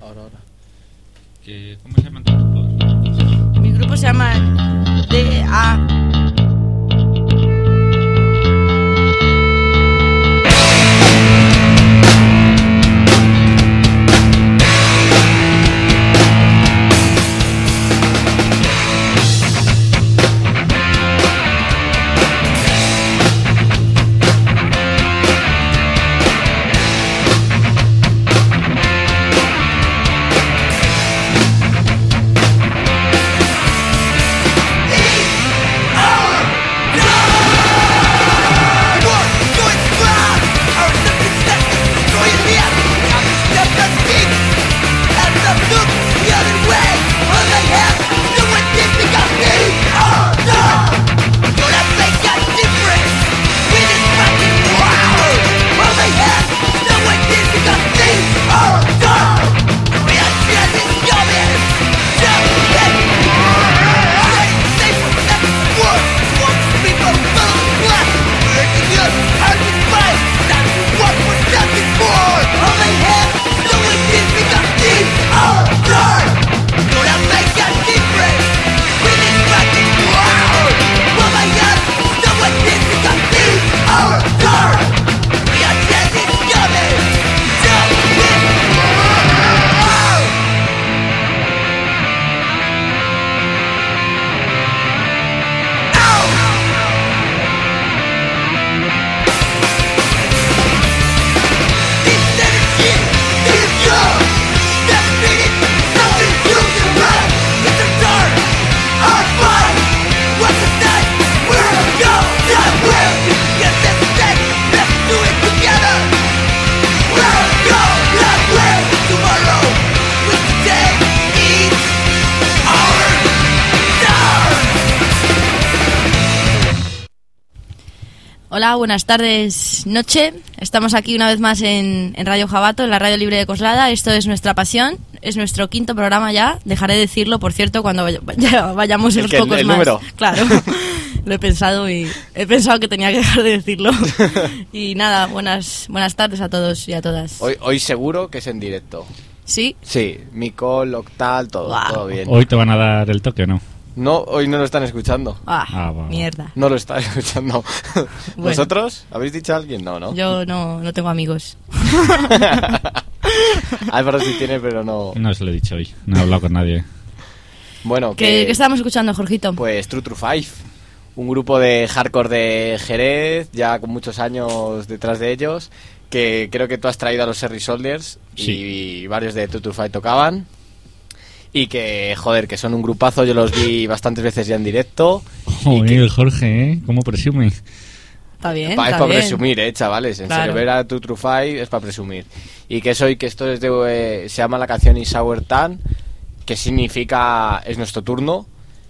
Ahora. ¿Cómo se llaman tus grupos? Mi grupo se llama DA. Hola, buenas tardes, noche. Estamos aquí una vez más en Radio Jabato, en la Radio Libre de Coslada. Esto es Nuestra Pasión, es nuestro 5º programa ya. Dejaré de decirlo, por cierto, cuando vayamos unos pocos el más. Número. Claro, lo he pensado y he pensado que tenía que dejar de decirlo. Y nada, buenas tardes a todos y a todas. Hoy seguro que es en directo. ¿Sí? Sí, Micol, Octal, todo bien. ¿Hoy te van a dar el toque o no? No, hoy no lo están escuchando. Bueno. Mierda. No lo están escuchando. Bueno. ¿Vosotros? ¿Habéis dicho a alguien? No. Yo no tengo amigos. Álvaro sí tiene, pero no. No se lo he dicho hoy, no he hablado con nadie. Bueno, ¿Qué estábamos escuchando, Jorgito? Pues True Five, un grupo de hardcore de Jerez, ya con muchos años detrás de ellos, que creo que tú has traído a los Serry Soldiers y varios de True Five tocaban. Y que, joder, que son un grupazo, yo los vi bastantes veces ya en directo. Joder, Jorge, ¿eh? ¿Cómo presume? Está bien, Es está para bien. presumir, chavales. En Claro. serio, ver a True Five es para presumir. Y que esto es de, se llama la canción Is Our Turn, que significa es nuestro turno.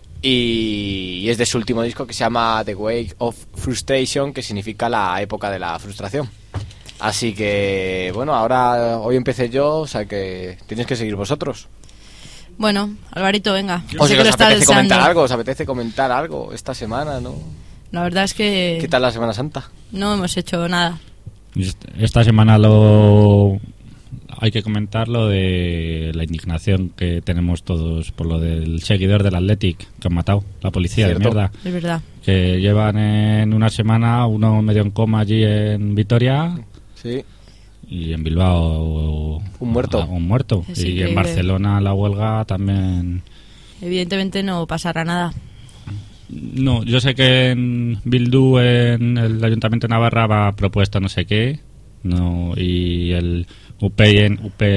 Y es de su último disco, que se llama The Wake of Frustration, que significa la época de la frustración. Así que, bueno, hoy empecé yo, o sea que tenéis que seguir vosotros. Bueno, Alvarito, venga. O Sé si que os lo estás apetece comentar algo esta semana, ¿no? La verdad es que ¿Qué tal la Semana Santa? no hemos hecho nada. Esta semana hay que comentar lo de la indignación que tenemos todos por lo del seguidor del Athletic que han matado, la policía. Cierto. De mierda. Es verdad. Que llevan en una semana uno medio en coma allí en Vitoria Sí. y en Bilbao Un muerto. Un muerto. Es Y increíble. en Barcelona la huelga también. Evidentemente no pasará nada. No, yo sé que en Bildu, en el Ayuntamiento de Navarra, va propuesto no sé qué, no, y el UPyN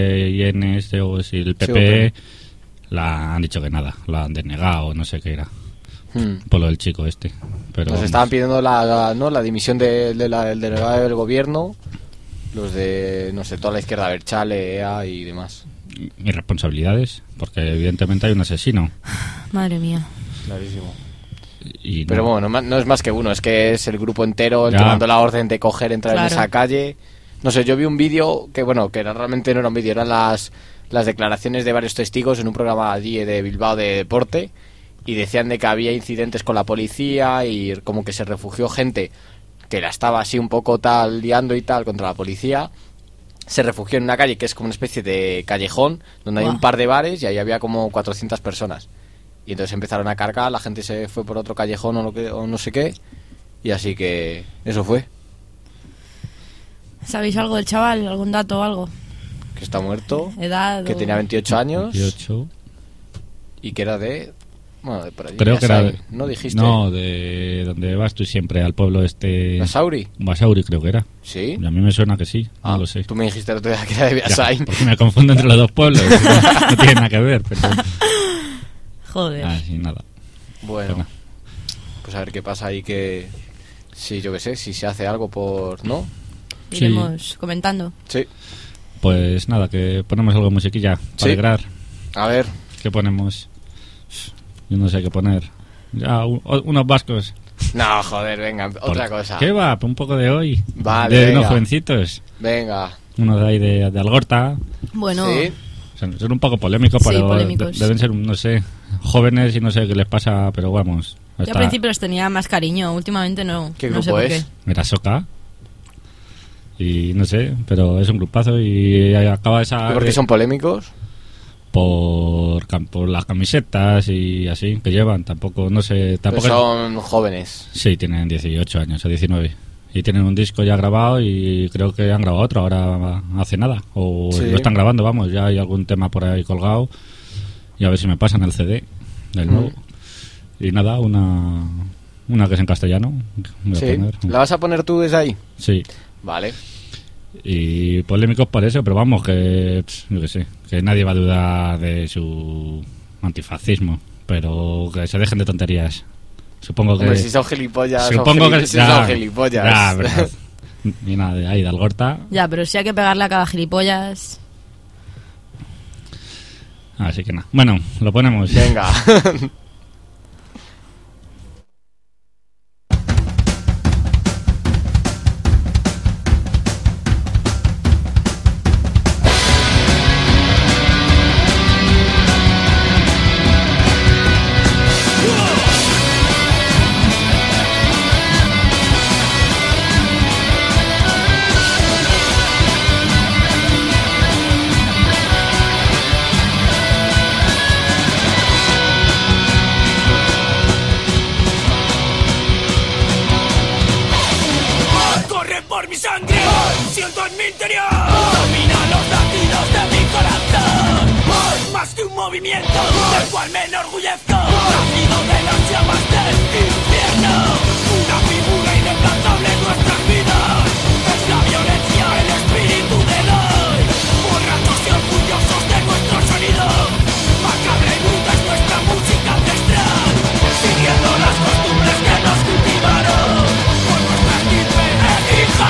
o si el PP la han dicho que nada, la han denegado, no sé qué era, por lo del chico este. Pero Nos vamos, estaban pidiendo la dimisión del delegado del gobierno, los de, no sé, toda la izquierda, Berchale, EA y demás. irresponsabilidades, porque evidentemente hay un asesino. Madre mía. Clarísimo. Y no. Pero bueno, no es más que uno, es que es el grupo entero el Ya. que mandó la orden de coger, entrar Claro. en esa calle. No sé, yo vi un vídeo que, bueno, realmente no era un vídeo, eran las declaraciones de varios testigos en un programa allí de Bilbao de deporte, y decían de que había incidentes con la policía y como que se refugió gente que la estaba así un poco tal liando y tal contra la policía, se refugió en una calle que es como una especie de callejón, donde hay un par de bares y ahí había como 400 personas. Y entonces empezaron a cargar, la gente se fue por otro callejón o no sé qué, y así que eso fue. ¿Sabéis algo del chaval? ¿Algún dato o algo? Que está muerto, ¿Edad? que tenía 28 años 28. y que era de... Bueno, de por allí. Creo que era Yasaí, ¿no dijiste? No, de donde vas tú siempre, al pueblo este... ¿Basauri? Basauri creo que era. ¿Sí? Y a mí me suena que sí, no lo sé. Tú me dijiste el otro día que era de Yasaí. Ya, porque me confundo entre los dos pueblos, no tiene nada que ver, pero... Joder. Así nada. Bueno, pues a ver qué pasa ahí, que... Sí, yo qué sé, si se hace algo por... ¿No? Iremos comentando. Sí. Pues nada, que ponemos algo de musiquilla para Sí. alegrar. A ver. ¿Qué ponemos? Yo no sé qué poner. Ya, unos vascos. No, joder, venga, otra cosa. ¿Qué va? Un poco de hoy. Vale, De venga. unos jovencitos. Venga. Uno de ahí de Algorta. Bueno, Sí. Son un poco polémicos, Sí, pero polémicos. deben ser, no sé, jóvenes y no sé qué les pasa, pero vamos. yo al principio les tenía más cariño, últimamente no. ¿Qué no sé grupo por es? qué. Era Soca. Y no sé, pero es un grupazo y acaba esa... ¿Y por qué son polémicos? por las camisetas y así que llevan, tampoco, no sé, Pero tampoco... son jóvenes. Sí, tienen 18 años o 19. Y tienen un disco ya grabado y creo que han grabado otro ahora hace nada. O Sí. lo están grabando, vamos, ya hay algún tema por ahí colgado. Y a ver si me pasan el CD del nuevo. Y nada, una que es en castellano. Voy a Sí. poner. ¿La vas a poner tú desde ahí? Sí. Vale. Y polémicos por eso, pero vamos, que yo qué sé, que nadie va a dudar de su antifascismo. Pero que se dejen de tonterías. Supongo que... Hombre, si son gilipollas, Supongo que si son gilipollas. Ya, verdad. Y nada, de ahí de Algorta. Ya, pero si hay que pegarle a cada gilipollas. Así que nada. Bueno, lo ponemos. Venga. Corre por mi sangre, siento en mi interior. Domina los latidos de mi corazón. Más que un movimiento del cual me enorgullezco. Nacido de las llamas del infierno. Una figura inemplazable en nuestras vidas. Es la violencia, el espíritu del hoy. Borrachos y orgullosos de nuestro sonido. Macabra y bruta es nuestra música ancestral. Siguiendo las costumbres que nos cultivaron. Por nuestra estirpe hija.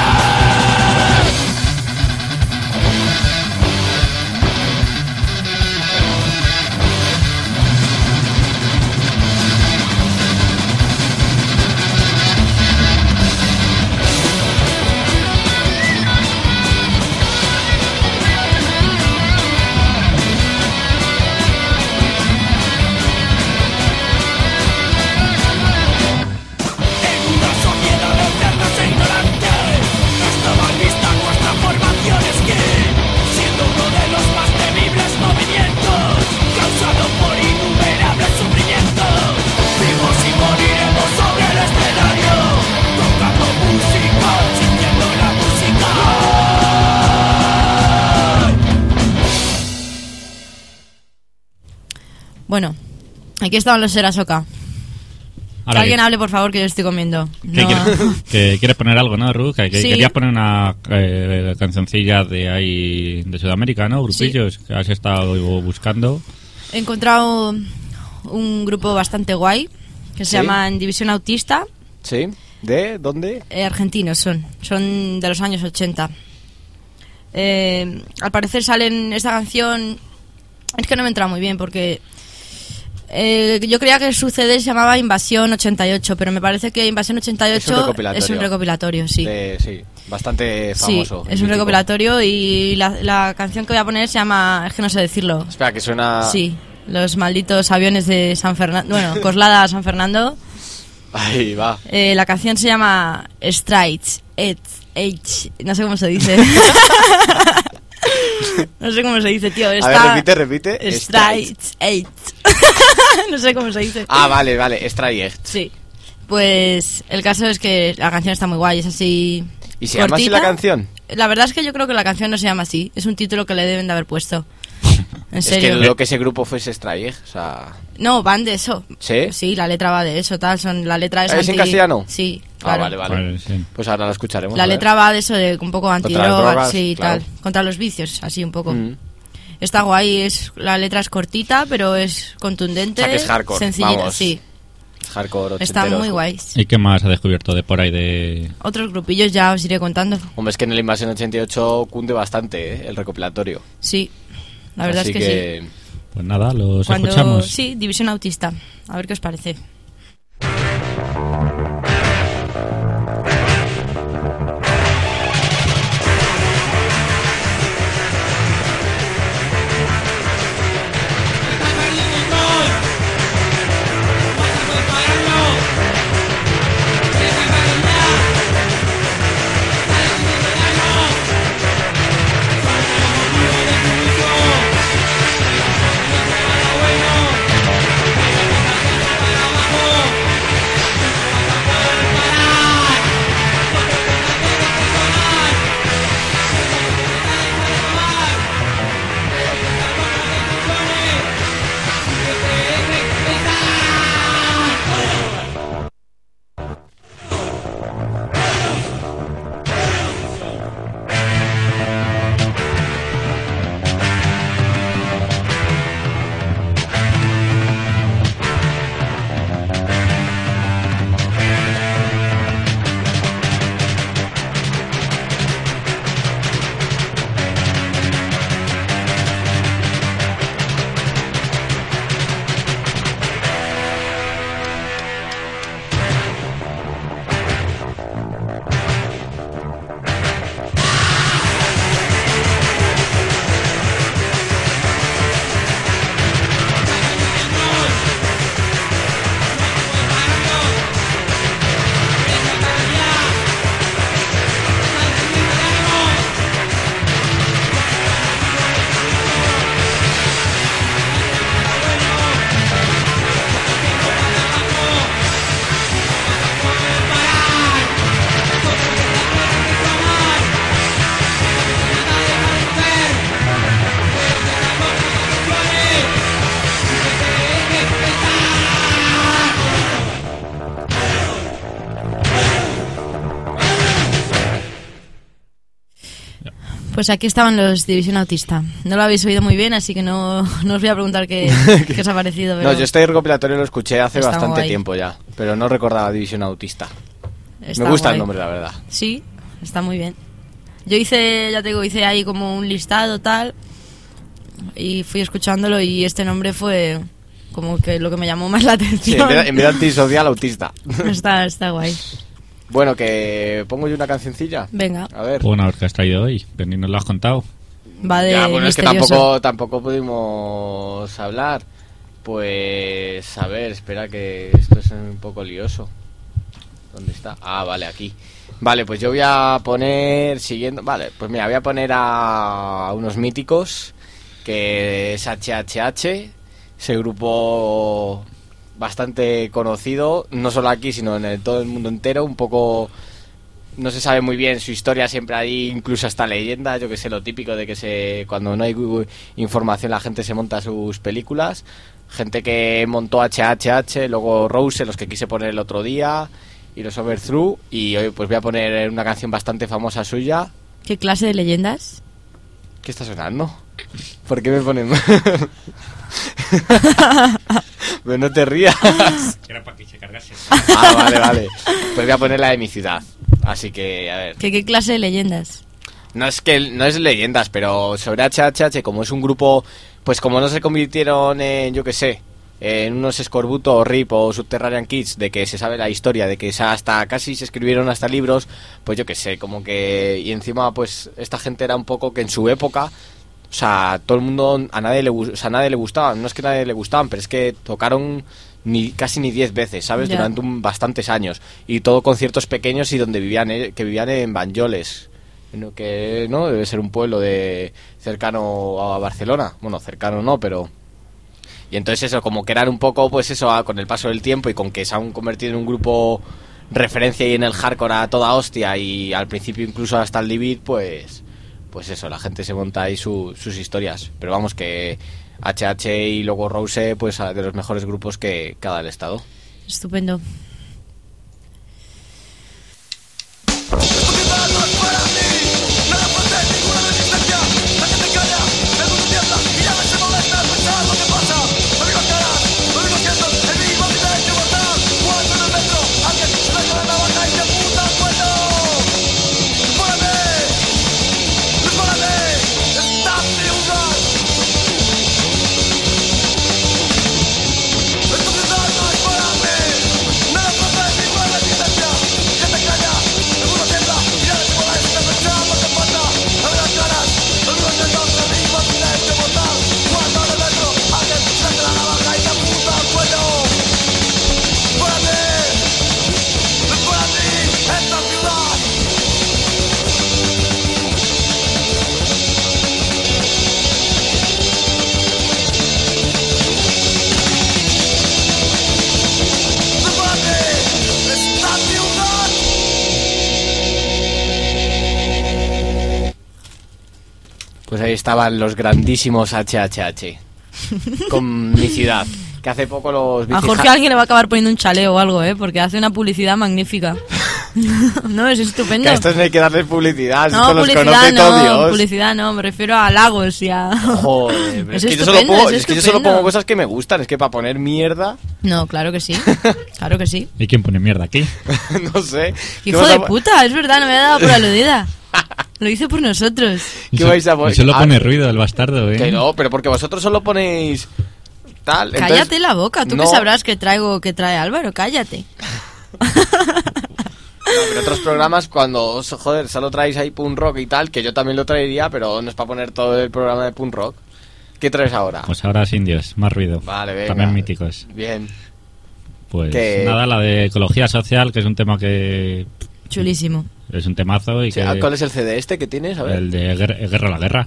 En una sociedad eterna e ignorante, está mal vista nuestra formación es que, siendo uno de los más temibles movimientos, causado por innumerables sufrimientos, vivos y moriremos sobre el escenario, tocando música, sintiendo la música. Bueno, aquí estaban los Serasoka. Que Ahora, alguien hable, por favor, que yo estoy comiendo. ¿qué No. que quieres poner algo, ¿no, Ruth? Que Sí. querías poner una cancioncilla de ahí, de Sudamérica, ¿no? Grupillos que has estado buscando. He encontrado un grupo bastante guay que se Sí. llaman División Autista. ¿Sí? ¿De dónde? Argentinos son de los años 80. Al parecer salen esta canción, es que no me entra muy bien porque yo creía que su CD se llamaba Invasión 88, pero me parece que Invasión 88 Es un recopilatorio. es un recopilatorio, sí. Sí, bastante Sí, famoso. es un mítico. recopilatorio y la canción que voy a poner se llama, es que no sé decirlo. Espera, que suena... Sí, los malditos aviones de San Fernando, bueno, Coslada San Fernando. Ahí va. La canción se llama Straight Edge H. No sé cómo se dice. No sé cómo se dice, tío. A ver, repite. Straight H. No sé cómo se dice. Ah, vale, Straight. Sí. Pues el caso es que la canción está muy guay, es así. ¿Y se llama así la canción? La verdad es que yo creo que la canción no se llama así. Es un título que le deben de haber puesto. En serio. Es que lo que ese grupo fuese Straight, o sea... No, van de eso. ¿Sí? Sí, la letra va de eso, tal. La letra es en castellano? Sí, claro. Ah, vale. Sí. Pues ahora la escucharemos. La letra va de eso, de un poco Contra las antidrogas, drogas, sí, claro. tal. Contra los vicios, así un poco. Mm. Está guay, la letra es cortita, pero es contundente. O sea, que es hardcore, sencillita, vamos. sí. Hardcore Están ochenteros. muy guays. ¿Y qué más ha descubierto de por ahí de...? Otros grupillos ya os iré contando. Hombre, es que en el Invasión 88 cunde bastante, el recopilatorio. Sí, la verdad Así es que sí. Pues nada, los Cuando, escuchamos. sí, División Autista. A ver qué os parece. Pues aquí estaban los División Autista. No lo habéis oído muy bien, así que no os voy a preguntar qué os ha parecido. Pero No, yo este recopilatorio lo escuché hace está bastante guay. tiempo ya, pero no recordaba División Autista. está Me gusta guay. el nombre, la verdad. Sí, está muy bien. Yo hice ahí como un listado tal y fui escuchándolo y este nombre fue como que lo que me llamó más la Sí, atención. en vez de antisocial, autista. Está guay. Bueno, que pongo yo una cancioncilla. Venga, A ver. Bueno, a ver qué has traído hoy, que ni nos lo has contado. va de Ya, bueno, es que misterioso. tampoco pudimos hablar. Pues, a ver, espera que esto es un poco lioso. ¿Dónde está? Ah, vale, aquí. Vale, pues yo voy a poner, siguiendo... Vale, pues mira, voy a poner a unos míticos, que es HHH, ese grupo bastante conocido, no solo aquí, sino en todo el mundo entero, un poco... No se sabe muy bien su historia, siempre hay incluso hasta leyendas, yo que sé, lo típico de que cuando no hay información la gente se monta sus películas, gente que montó HHH, luego Rose, los que quise poner el otro día, y los Overthrow, y hoy pues voy a poner una canción bastante famosa suya. ¿Qué clase de leyendas? ¿Qué está sonando? ¿Por qué me ponen? Pero no te rías. Era para que se cargase. Ah, vale. Pues voy a poner la de mi ciudad. Así que, a ver. ¿Qué clase de leyendas? No es leyendas, pero sobre HHH, como es un grupo, pues como no se convirtieron en, yo que sé, en unos escorbutos RIP o Subterranean Kids, de que se sabe la historia, de que hasta casi se escribieron hasta libros, pues yo que sé, como que... Y encima, pues, esta gente era un poco que en su época... O sea, todo el mundo, a nadie le gustaban, no es que a nadie le gustaban, pero es que tocaron, casi ni 10 veces, ¿sabes? Ya. Durante bastantes años. Y todo conciertos pequeños y donde que vivían en Banyoles, que no debe ser un pueblo cercano a Barcelona. Bueno, cercano no, pero... Y entonces eso, como que eran un poco, pues eso, con el paso del tiempo y con que se han convertido en un grupo referencia y en el hardcore a toda hostia y al principio incluso hasta el Divid, pues eso, la gente se monta ahí sus historias. Pero vamos, que HH y luego Rose, pues de los mejores grupos que ha dado el estado. Estupendo. Pues ahí estaban los grandísimos HHH con mi ciudad, que hace poco los A Jorge alguien le va a acabar poniendo un chaleo o algo, porque hace una publicidad magnífica. No, es estupendo. Que a estos no hay que darles publicidad, No, estos los conoce todo Dios. publicidad no, me refiero a Lagos y a... Joder, Es es que estupendo, es yo solo estupendo. pongo cosas que me gustan, es que para poner mierda, No, claro que sí, claro que sí. ¿Y quién pone mierda aquí? no sé. Hijo de puta, es verdad, no me había dado por aludida. Lo hizo por nosotros. ¿Qué vais a poner? Y solo pone ruido el bastardo, ¿eh? Que no, pero porque vosotros solo ponéis tal. Entonces, Cállate la boca, tú no, que sabrás que trae Álvaro, cállate. pero otros programas cuando, joder, solo traéis ahí punk rock y tal, que yo también lo traería, pero no es para poner todo el programa de punk rock. ¿Qué traes ahora? Pues ahora indios, más ruido. Vale, venga. También míticos. Bien. Pues Que- nada, la de ecología social, que es un tema que Chulísimo. es un temazo y Sí, que... ¿cuál es el CD este que tienes? A ver. El de Guerra a la Guerra.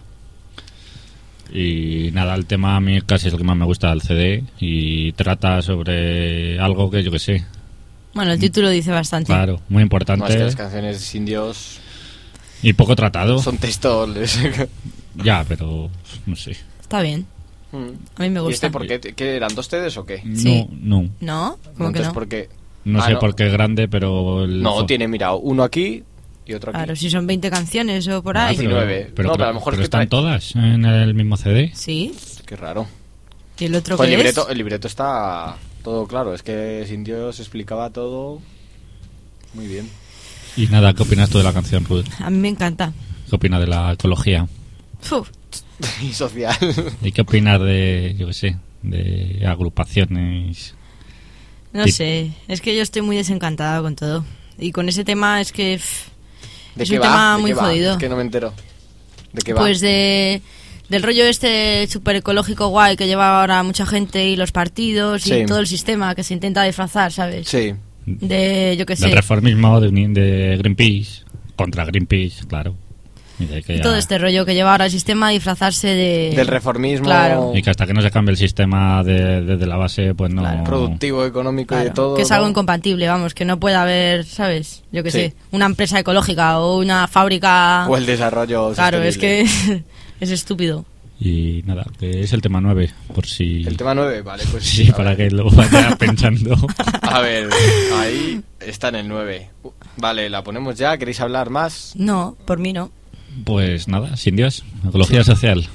Y nada, el tema a mí casi es el que más me gusta del CD y trata sobre algo que yo que sé. Bueno, el título dice bastante. Claro, muy importante No, es que las canciones indios y poco tratado. son textos. Ya, pero no sé. Está bien. A mí me ¿Y gusta. este por qué? ¿Qué eran? ¿2 CDs o qué? Sí. No ¿No? ¿Cómo que Entonces, no? ¿por qué? no Ah, sé no. por qué es grande, pero... No, tiene, mira, uno aquí y otro aquí. Claro, si son 20 canciones o por Ah, ahí. pero- 19. Pero, No, pero a lo mejor pero es que están todas en el mismo CD. Sí. Qué raro. ¿Y el otro Pues qué el libreto está todo claro. Es que Sin Dios explicaba todo muy bien. Y nada, ¿qué opinas tú de la canción, Ruth? A mí me encanta. ¿Qué opinas de la ecología? Uf, Y social. ¿Y qué opinas de, yo qué sé, de agrupaciones? no Sí. sé. Es que yo estoy muy desencantada con todo. Y con ese tema es que... ¿De Es qué un va? tema ¿De muy qué va? jodido. Es que no me entero. ¿De qué va? Pues del rollo este súper ecológico guay que lleva ahora mucha gente y los partidos Sí. y todo el sistema que se intenta disfrazar, ¿sabes? Sí. De, yo qué sé, Del reformismo, de Greenpeace, contra Greenpeace, claro. Y de que y ya- todo este rollo que lleva ahora el sistema a disfrazarse de... Del reformismo Claro. Y que hasta que no se cambie el sistema desde la base, pues no... Claro. productivo, económico y Claro, de todo. que es algo ¿no? incompatible, vamos, que no puede haber, ¿sabes? Yo qué Sí. sé, una empresa ecológica o una fábrica... O el desarrollo Claro, es sostenible. que es estúpido. Y nada, que es el tema 9, por si... El tema 9, vale, pues Sí, a para ver. que lo vaya pensando. A ver, ahí está en el 9. Vale, la ponemos ya. ¿Queréis hablar más? No, por mí no. Pues nada, sin Dios, ecología social.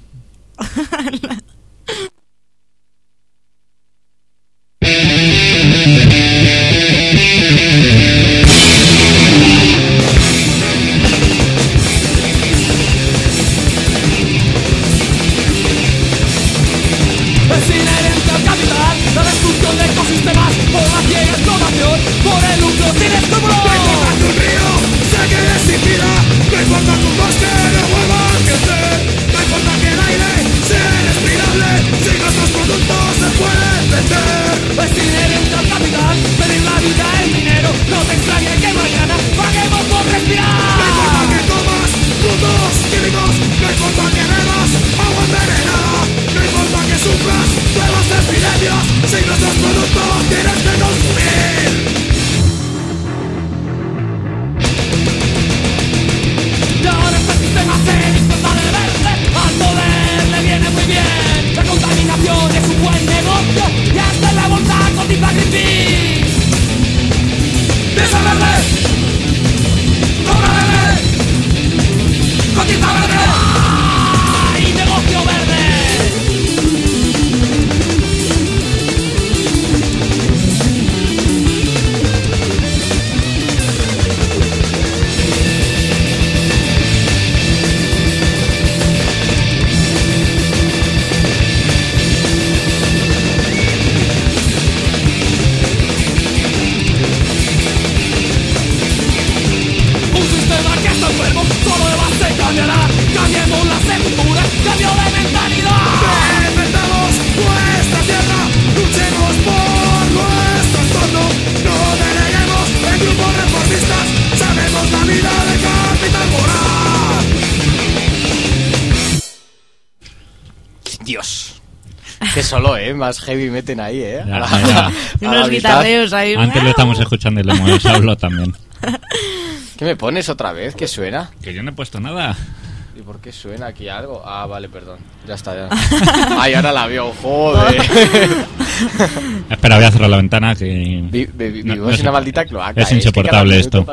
Es inherente al capital, la destrucción de ecosistemas, por la ciega explotación, por el lucro sin escrúpulos. No importa que un río se quede sin vida, no importa que un bosque no vuelva a crecer, no importa que el aire sea irrespirable, si nuestros productos se pueden vender. Es sufras nuevas epidemias si nuestros productos tienes que consumir. Y ahora este sistema se disfruta de verse, al poder le viene muy bien. La contaminación es un buen negocio y hasta en la bolsa cotiza Greenpeace. ¡Piensa verde! ¡Cobra verde! ¡Cotiza verde! ¡Ay, negocio verde! Solo de base cambiará, cambiemos la sepultura, cambio de mentalidad. Defendamos nuestra tierra, luchemos por nuestro entorno. No deleguemos en grupos reformistas, sabemos la vida de Capitán Moral. Dios. Qué solo, más heavy meten ahí, Unos guitarreos ahí. Antes lo estamos escuchando y lo hemos hablado también. ¿Qué me pones otra vez? ¿Qué suena? Que yo no he puesto nada. ¿Y por qué suena aquí algo? Ah, vale, perdón. Ya está, ya. Ay, ahora la veo, joder. Espera, voy a cerrar la ventana que... Vivimos en una maldita cloaca. Es insoportable esto.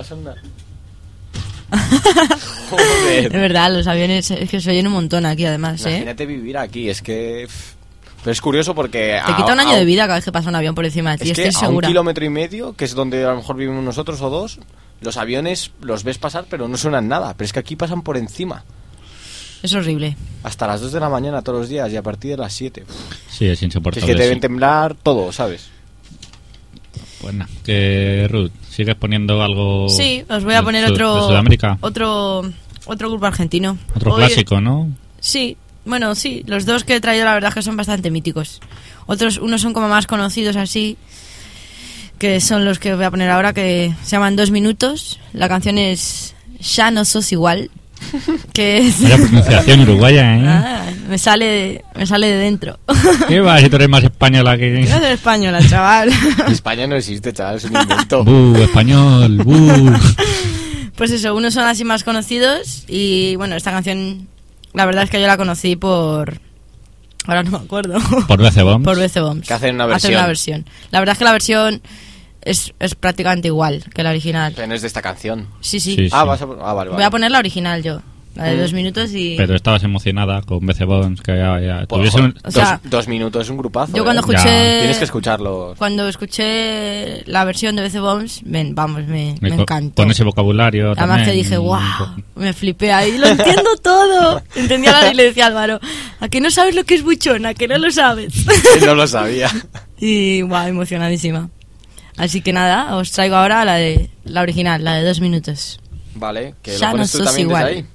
Joder. Es verdad, los aviones es que se oyen un montón aquí además, Imagínate vivir aquí, es que... Pero es curioso porque... Te quita un año de vida cada vez que pasa un avión por encima de ti, es que estoy a segura. 1,5 kilómetros, que es donde a lo mejor vivimos nosotros o 2, los aviones los ves pasar pero no suenan nada. Pero es que aquí pasan por encima. Es horrible. Hasta las 2 de la mañana todos los días y a partir de las 7. Sí, es insoportable. Es que te deben temblar todo, ¿sabes? Pues nada, que Ruth, ¿sigues poniendo algo? Sí, os voy a poner de Sudamérica? otro grupo argentino. Otro Hoy- clásico, ¿no? Sí, bueno, sí, los dos que he traído la verdad es que son bastante míticos. Unos son como más conocidos así, que son los que voy a poner ahora, que se llaman 2 minutos. La canción es Ya no sos igual, que es... Vaya pronunciación uruguaya, ¿eh? Ah, me sale de dentro. ¿Qué va? Si tú eres más española que... Yo soy española, chaval. España no existe, chaval, es un invento. Español, Pues eso, unos son así más conocidos y bueno, esta canción la verdad es que yo la conocí por... Ahora no me acuerdo. Por BC Bombs. Por BC Bombs. Que hacen una versión. La verdad es que la versión es prácticamente igual que la original. Pero no es de esta canción. Sí. Sí. Vale. Voy a poner la original yo. La de 2 minutos y... Pero estabas emocionada con BC Bombs, que ya Por tuviese favor, un... O sea, 2 minutos es un grupazo. Yo cuando ¿eh? escuché... Tienes que escucharlo. Cuando escuché la versión de BC Bombs, me encantó. Con ese vocabulario Además también. que dije, wow, me flipé ahí, lo entiendo todo. Entendía la y le decía a Álvaro, ¿a que no sabes lo que es buchona? ¿A que no lo sabes? No lo sabía. Y wow, emocionadísima. Así que nada, os traigo ahora la original, la de 2 minutos. Vale, que Ya lo pones no tú sos también igual. desde ahí.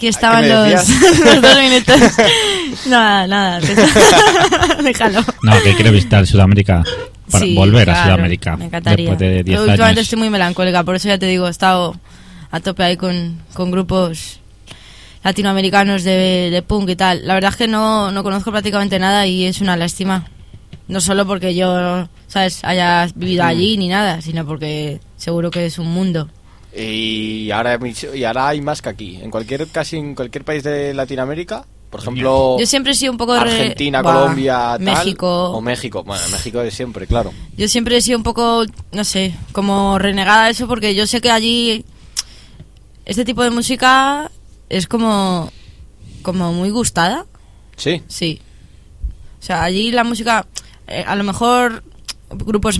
aquí estaban ¿Qué me los, decías? los 2 minutos. Nada. Déjalo. No, que quiero visitar Sudamérica. Para Sí, volver a claro, Sudamérica. Me encantaría. Después de 10 Yo últimamente años. estoy muy melancólica, por eso ya te digo, he estado a tope ahí con grupos latinoamericanos de punk y tal. La verdad es que no conozco prácticamente nada y es una lástima. No solo porque yo, ¿sabes?, haya vivido allí ni nada, sino porque seguro que es un mundo. Y ahora hay más que aquí. Casi en cualquier país de Latinoamérica, por ejemplo, Yo siempre he sido un poco Argentina, Buah, Colombia, tal, México. o México. Bueno, México de siempre, claro. Yo siempre he sido un poco, no sé, como renegada de eso, porque yo sé que allí este tipo de música es como muy gustada. Sí. Sí. O sea, allí la música, a lo mejor grupos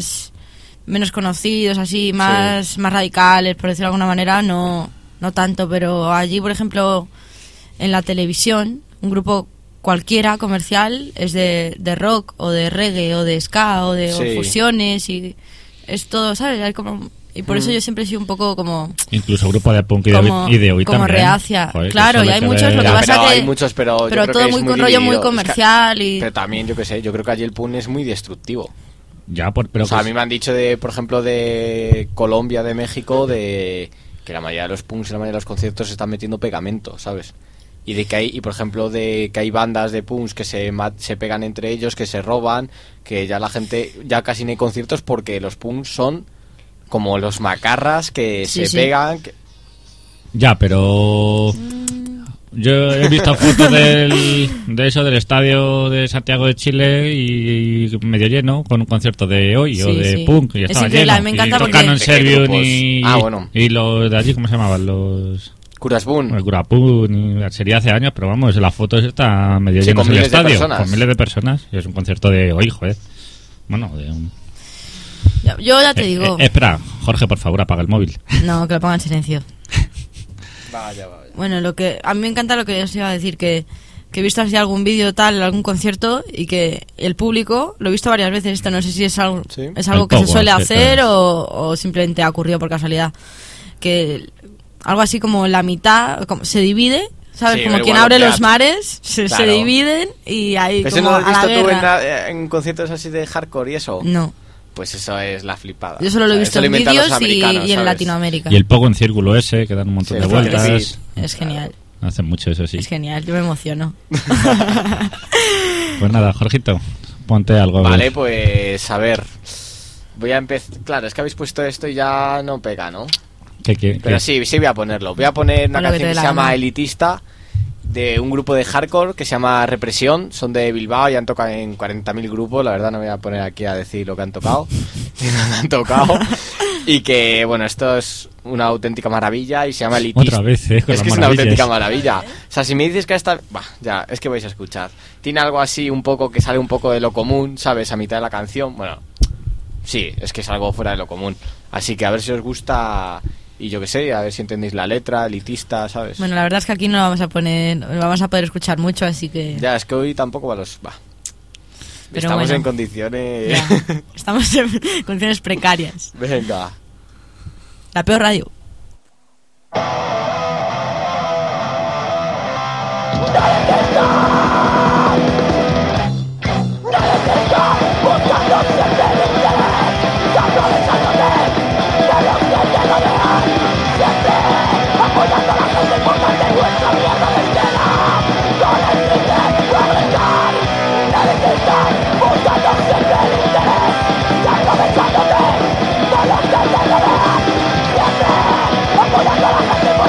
menos conocidos, así, más radicales, por decirlo de alguna manera, no tanto, pero allí, por ejemplo, en la televisión, un grupo cualquiera comercial es de rock o de reggae o de ska o de Sí. fusiones y es todo, ¿sabes? Hay como, y por eso yo siempre he sido un poco como Incluso grupo de punk como, y de hoy como también. reacia. Joder, Claro, eso y le hay queda- muchos, lo que Ya, pasa pero que hay muchos, pero yo creo todo que es muy muy con rollo muy dividido. comercial y Pero también, yo qué sé, yo creo que allí el punk es muy destructivo. Ya, pero O sea, a pues- mí me han dicho, por ejemplo, de Colombia, de México, que la mayoría de los punks y la mayoría de los conciertos se están metiendo pegamento, ¿sabes? Y de que por ejemplo, de que hay bandas de punks que se pegan entre ellos, que se roban, que ya la gente, ya casi no hay conciertos porque los punks son como los macarras que Sí, se sí. pegan. Ya, pero yo he visto fotos de eso del estadio de Santiago de Chile y medio lleno con un concierto de hoy o Sí, de sí. punk y Es estaba increíble, lleno. a mí me encanta y porque- tocando en ¿De qué Servium grupos? y, Ah, bueno. y los de allí, ¿cómo se llamaban? Los Curasbun. el Curapun, sería hace años, pero vamos, en las fotos está medio Sí, lleno con el miles de estadio, personas. con miles de personas. Y es un concierto de hoy, joder. Bueno, de un... yo ya te digo, espera, Jorge, por favor, apaga el móvil. no, que lo ponga en silencio. Vaya. Bueno, a mí me encanta lo que os iba a decir, que he visto así algún vídeo tal, algún concierto y que el público, lo he visto varias veces, esto no sé si es algo, Sí. es algo El que se pogo, suele sí, hacer claro. o simplemente ha ocurrido por casualidad, que algo así como la mitad se divide, ¿sabes? Sí, Como pero quien igual abre teatro. los mares, se Claro. dividen y hay ¿Eso como no lo a has la visto tú guerra. en conciertos así de hardcore y eso? No, Pues eso es la flipada. yo solo lo he O sea, visto eso lo en inventan los vídeos americanos, y en ¿sabes? Latinoamérica. Y el pogo en círculo ese, que dan un montón Sí, de el vueltas. Flippy. Es genial, Hacen mucho eso, sí. es genial, yo me emociono. Pues nada, Jorgito, ponte algo. Vale, pues a ver. Voy a empezar. Claro, es que habéis puesto esto y ya no pega, ¿no? Pero sí voy a ponerlo. Voy a poner una Pon lo que te canción dé que la se llama gana. Elitista, de un grupo de hardcore que se llama Represión. Son de Bilbao y han tocado en 40.000 grupos. La verdad no me voy a poner aquí a decir lo que han tocado. Lo que han tocado. Y que, bueno, esto es una auténtica maravilla y se llama Elitista. Otra vez, con Es las que es una maravillas. auténtica maravilla. O sea, si me dices que esta... Bah, ya, es que vais a escuchar. Tiene algo así un poco que sale un poco de lo común, ¿sabes? A mitad de la canción. Bueno, sí, es que es algo fuera de lo común. Así que a ver si os gusta y yo qué sé, a ver si entendéis la letra, Elitista, ¿sabes? Bueno, la verdad es que aquí no lo vamos a poder escuchar mucho, así que Ya, es que hoy tampoco va los... Bah. Pero Estamos bueno. en condiciones... ya, estamos en condiciones precarias. Venga. La peor radio. Apoyando a la gente por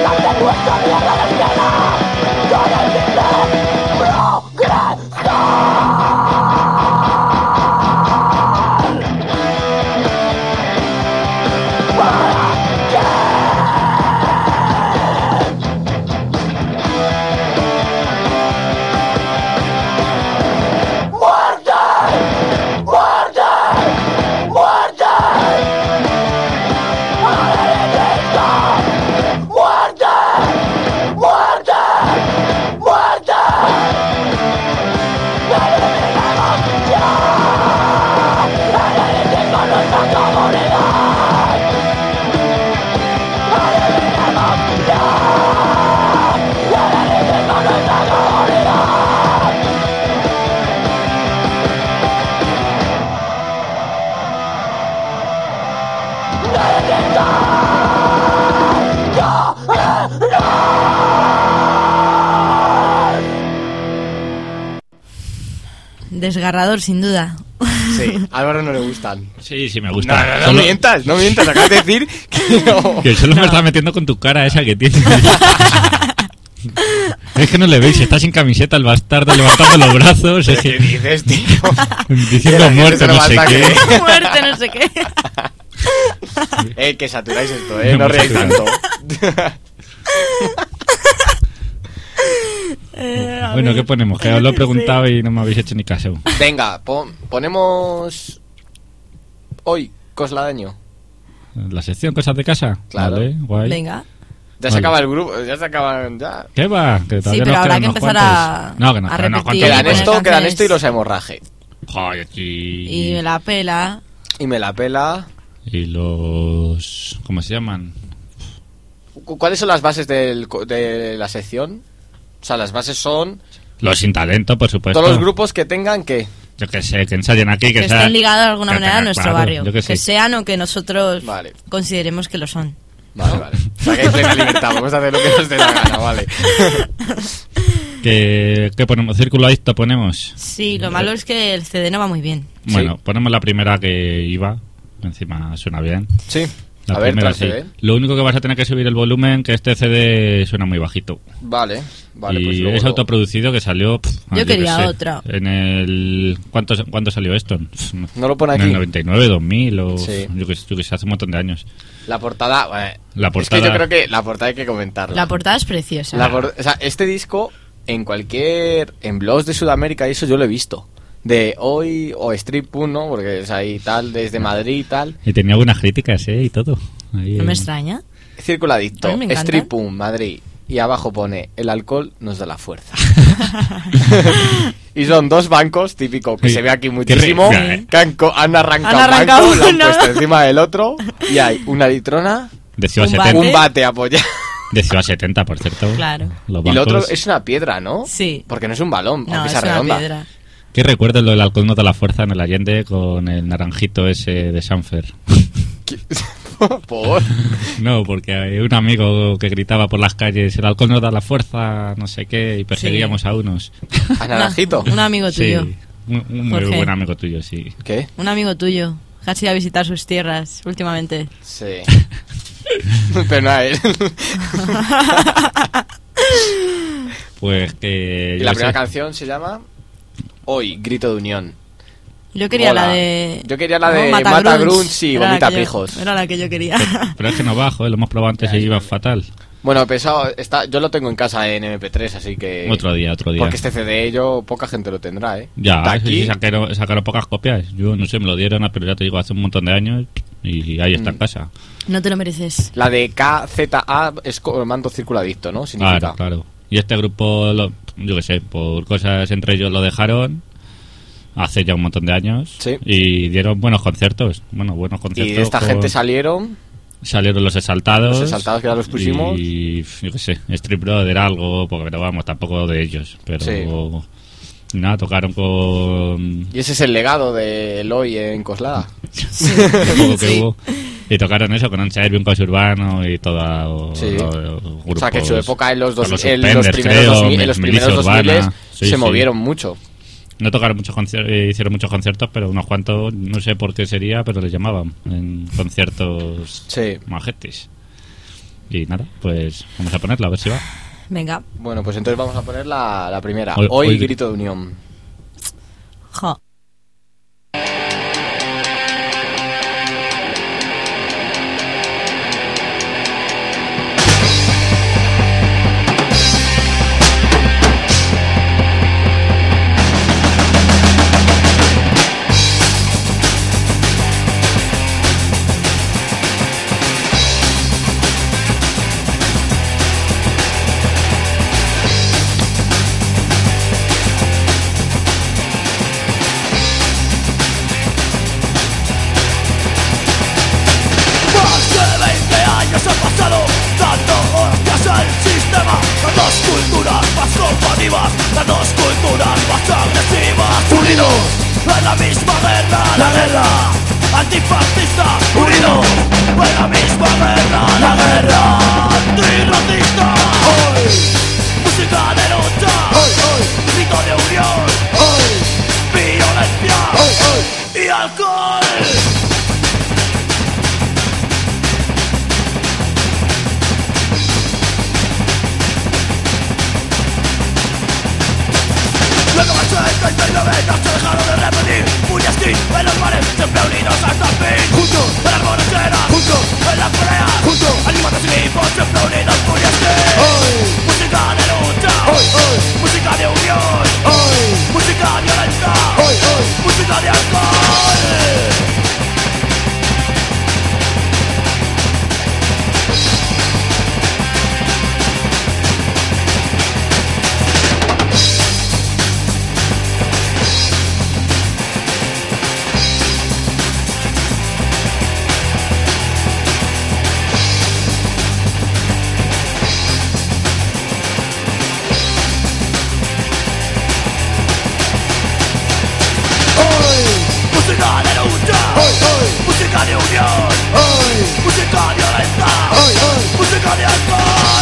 Desgarrador, sin duda. Sí, a Álvaro no le gustan. Sí, me gusta. No mientas, acabas de decir que no. Que solo me estás metiendo con tu cara esa que tienes. Es que no le veis, está sin camiseta el bastardo levantando los brazos. Es ¿Qué que, dices, tío? diciendo muerte, no sé qué. Muerte, no sé qué. Que saturáis esto, no reáis tanto. Bueno, ¿qué ponemos? Que os lo he preguntado y no me habéis hecho ni caso. Venga, ponemos hoy cosladeño. ¿La sección Cosas de Casa? Claro. Vale, guay. Venga. Ya se acaba el grupo, ya se acaban, ya. ¿Qué va? Que Sí, todavía pero nos habrá quedan que unos empezar cuantos. No, que nos a quedan unos repetir. cuantos. Quedan Quedan canciones. esto y los hemorraje. Joder, Y me la pela. Y me la pela. Y los... ¿Cómo se llaman? ¿Cuáles son las bases de la sección? O sea, las bases son Los sin talento, por supuesto. todos los grupos que tengan que... Yo que sé, que ensayen aquí, Que estén ligados de alguna manera a nuestro claro, barrio. yo que Que sé. sean o que nosotros Vale. consideremos que lo son. Vale. O sea, que hay plena libertad, vamos a hacer lo que nos dé la gana, vale. ¿Qué ponemos? ¿Círculo adicto ponemos? Sí, lo malo es que el CD no va muy bien. Bueno, Sí. ponemos la primera que iba. Encima suena bien. Sí. La A ver, primera, tras sí. CD. Lo único que vas a tener que subir el volumen, que este CD suena muy bajito. Vale, y pues luego es autoproducido que salió... Yo quería qué sé, otra. En el... ¿Cuánto salió esto? No lo pone En aquí. el 99, 2000 o... Sí. Yo que sé, hace un montón de años. La portada... La Es portada... que yo creo que la portada hay que comentarla. La portada es preciosa. O sea, este disco, en blogs de Sudamérica y eso yo lo he visto. De hoy, o Street Punk, ¿no? Porque es ahí tal, desde Madrid y tal. Y tenía buenas críticas, y todo. Ahí No en- me extraña. Círculo Adicto, A mí me encanta. Street Punk, Madrid. Y abajo pone, el alcohol nos da la fuerza. Y son dos bancos, típico, que Sí. se ve aquí Qué muchísimo, rica, que han arrancado Han un arrancado banco, lo han uno. puesto encima del otro, y hay una litrona, Deciba Un 70. un bate apoyado. Deciba 70, por cierto. Claro. Los Y el otro bancos. es una piedra, ¿no? Sí. Porque no es un balón, No, aunque es sea una redonda. piedra. ¿Qué recuerdo lo del alcohol no da la fuerza en el Allende con el naranjito ese de Sanfer? Por... No, porque hay un amigo que gritaba por las calles, el alcohol no da la fuerza, no sé qué, y perseguíamos a unos. ¿A Naranjito? Un amigo tuyo. Sí, un muy Jorge. buen amigo tuyo, sí. ¿Qué? Un amigo tuyo. Que has ido a visitar sus tierras últimamente. Sí. Pero no a él. Pues que... Y yo la qué primera sé. canción se llama Hoy, Grito de Unión. Yo quería Mola. la de... Yo quería la de Mata Mata Grunts. Grunts y Era la Vomita que yo- Pijos. Era la que yo quería. Pero es que no bajo, lo hemos probado antes y iba fatal. Bueno, pesado, yo lo tengo en casa en MP3, así que... Otro día. Porque este CD poca gente lo tendrá, ¿eh? Ya, De aquí, sí, sacaron pocas copias. Yo no sé, me lo dieron, pero ya te digo, hace un montón de años y ahí está en casa. No te lo mereces. la de KZA es mando circuladicto, ¿no? Significa. Claro, claro. Y este grupo, yo qué sé, por cosas entre ellos lo dejaron hace ya un montón de años. Sí. Y dieron buenos conciertos. Bueno, buenos conciertos. Y de esta con- gente salieron Salieron los exaltados. los exaltados que ya los pusimos. Y yo qué sé, Street Brother algo, porque no vamos, tampoco de ellos. Pero Sí. nada, tocaron con... Y ese es el legado de Eloy en Coslada. lo poco que Sí. hubo. Y tocaron eso con un Serbian, un caos urbano y todo. Sí. Grupos, O sea, que en su época, en los, con dos, los en los Suspenders, primeros, creo, 2000, en los Milicia primeros 2000 Urbana. Sí, se sí. movieron mucho. No tocaron muchos conciertos, hicieron muchos conciertos, pero unos cuantos, no sé por qué sería, pero les llamaban en conciertos Sí. majetes. Y nada, pues vamos a ponerla, a ver si va. Venga. Bueno, pues entonces vamos a poner la primera. Hoy- Hoy, hoy- Grito de Unión. Jo. Más de 20 años han pasado dando hostias al sistema. Las dos culturas más combativas, las dos culturas más agresivas. Unidos en la misma guerra, la guerra antifascista. Unidos en la misma guerra, la guerra antirracista. Hoy, música de lucha. Hoy, grito de unión. Hoy, alcohol. Luego marchó el 39, no se dejaron de repetir. Puñas skin en los bares, siempre unidos hasta el fin. Junto en la borrachera, junto en la pelea, junto al igual de equipos, siempre unidos. Puñas skin, música de lucha, música de unión, música violenta, música de alcohol. Música de lucha, música de unión, música violenta, música de alcohol.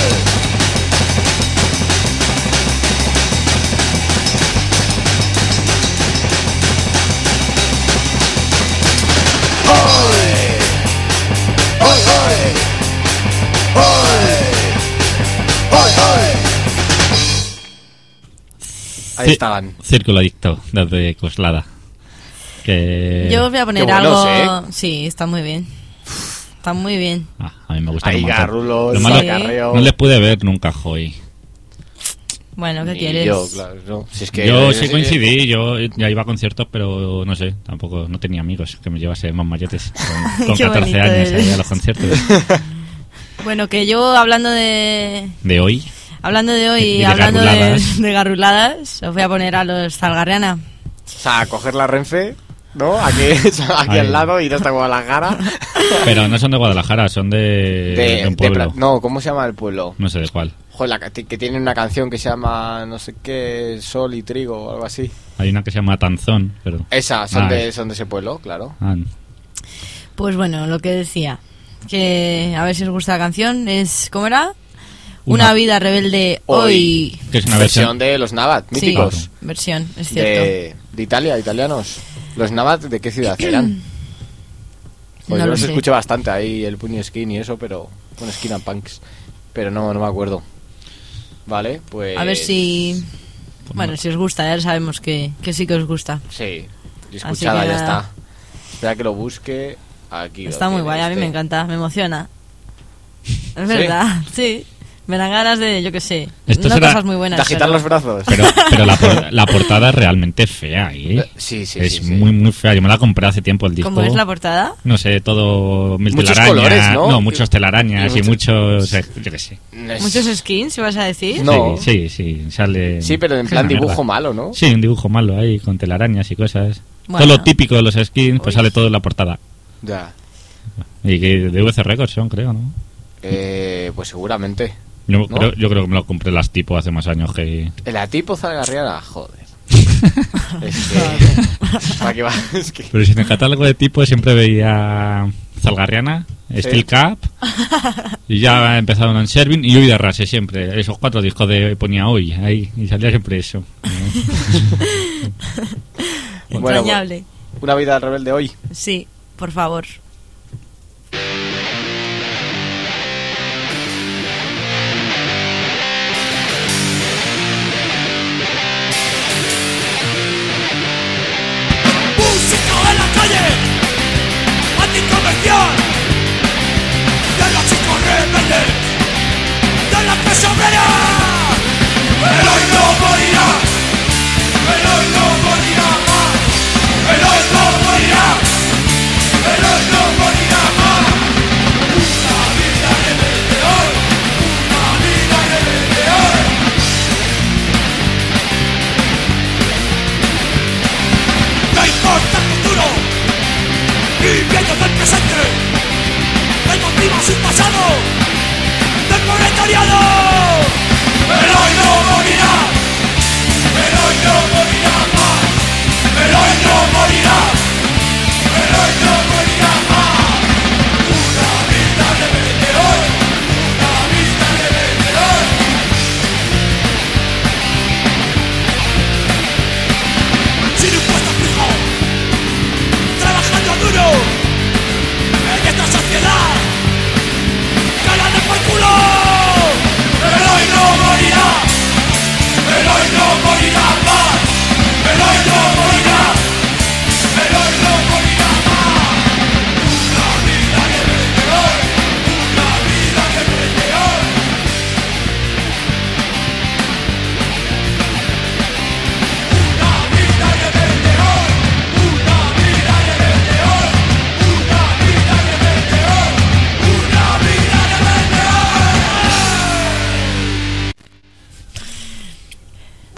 Ahí estaban. Círculo Adicto, desde Coslada. Que... Yo os voy a poner Qué buenos, algo... Sí, está muy bien. Está muy bien. a mí me gusta Ahí un montón. garrulos, Lo malo- carreo. No les pude ver nunca, hoy. Bueno, ¿qué Ni quieres? yo, claro, no. Si es que Yo sí coincidí, yo ya iba a conciertos, pero no sé, tampoco no tenía amigos que me llevase más mayetes con Qué 14 bonito años eres. ahí a los conciertos. Bueno, que yo hablando de... De hoy, Hablando de hoy Y y de hablando garruladas. de garruladas, os voy a poner a los Zalgarriana. O sea, coger la Renfe, ¿no? Aquí Ahí. al lado, ir hasta Guadalajara. pero no son de Guadalajara, son de un pueblo. No, ¿cómo se llama el pueblo? No sé de cuál. Joder, que tiene una canción que se llama no sé qué, Sol y Trigo o algo así. Hay una que se llama Tanzón, pero... Esa, son de ese pueblo, claro. Pues bueno, lo que decía, que a ver si os gusta la canción, es... ¿Cómo era? Una- Una vida rebelde hoy. Que es una versión versión... de los Navat, Sí, míticos. versión, es cierto. De Italia, italianos. ¿Los Navat de qué ciudad eran? Pues No yo lo los sé. escuché bastante ahí, el Puño Skin y eso, pero... Bueno, Skin and Punks. Pero no me acuerdo. Vale, pues... A ver si... Bueno, si os gusta, ya sabemos que sí que os gusta. Sí, y Así escuchada, que ya nada. está. Espera que lo busque. Aquí lo Está muy tiene guay, a mí este. me encanta, me emociona. Es verdad, sí. Me dan ganas de, yo qué sé, Esto no será- cosas muy buenas. De agitar pero- los brazos. Pero la portada es realmente fea, ¿eh? Sí, sí, es sí, sí. muy, muy fea. Yo me la compré hace tiempo el disco. ¿Cómo es la portada? No sé, todo mil Muchos telarañas. colores, ¿no? muchos telarañas Y y muchos... yo qué sé. Es- Muchos skins, ¿vas a decir? No. Sí, sale... Sí, pero en es plan una dibujo mierda. malo, ¿no? Sí, un dibujo malo ahí, con telarañas y cosas. Bueno. Todo lo típico de los skins, pues Uy. sale todo en la portada. Ya. Y que de VC Records son, creo, ¿no? Pues seguramente. Yo, ¿No? yo creo que me lo compré las tipo hace más años que... La tipo Zalgarriana, joder. Es que... ¿Para qué va? Es que... Pero si en el catálogo de tipo siempre veía Zalgarriana, Steel Cap, y ya empezaron en Servin y Hoy de Rase siempre. Esos 4 discos de ponía Hoy ahí, y salía siempre eso. Bueno, Entrañable. Una vida rebelde hoy. Sí, por favor. Música en la calle, anticonvención, de los chicos rebeldes, de la clase obrera. El hoy no morirá, el hoy no morirá más, el hoy no morirá, el hoy no morirá más. Una vida rebelde hoy, una vida rebelde hoy. No importa el futuro, viviendo del presente, reconstruimos un pasado del proletariado. El hoy no morirá, el hoy no morirá más, el hoy no morirá, el hoy no morirá más. Una vida rebelde hoy, una vida rebelde hoy. Sin impuestos fijos,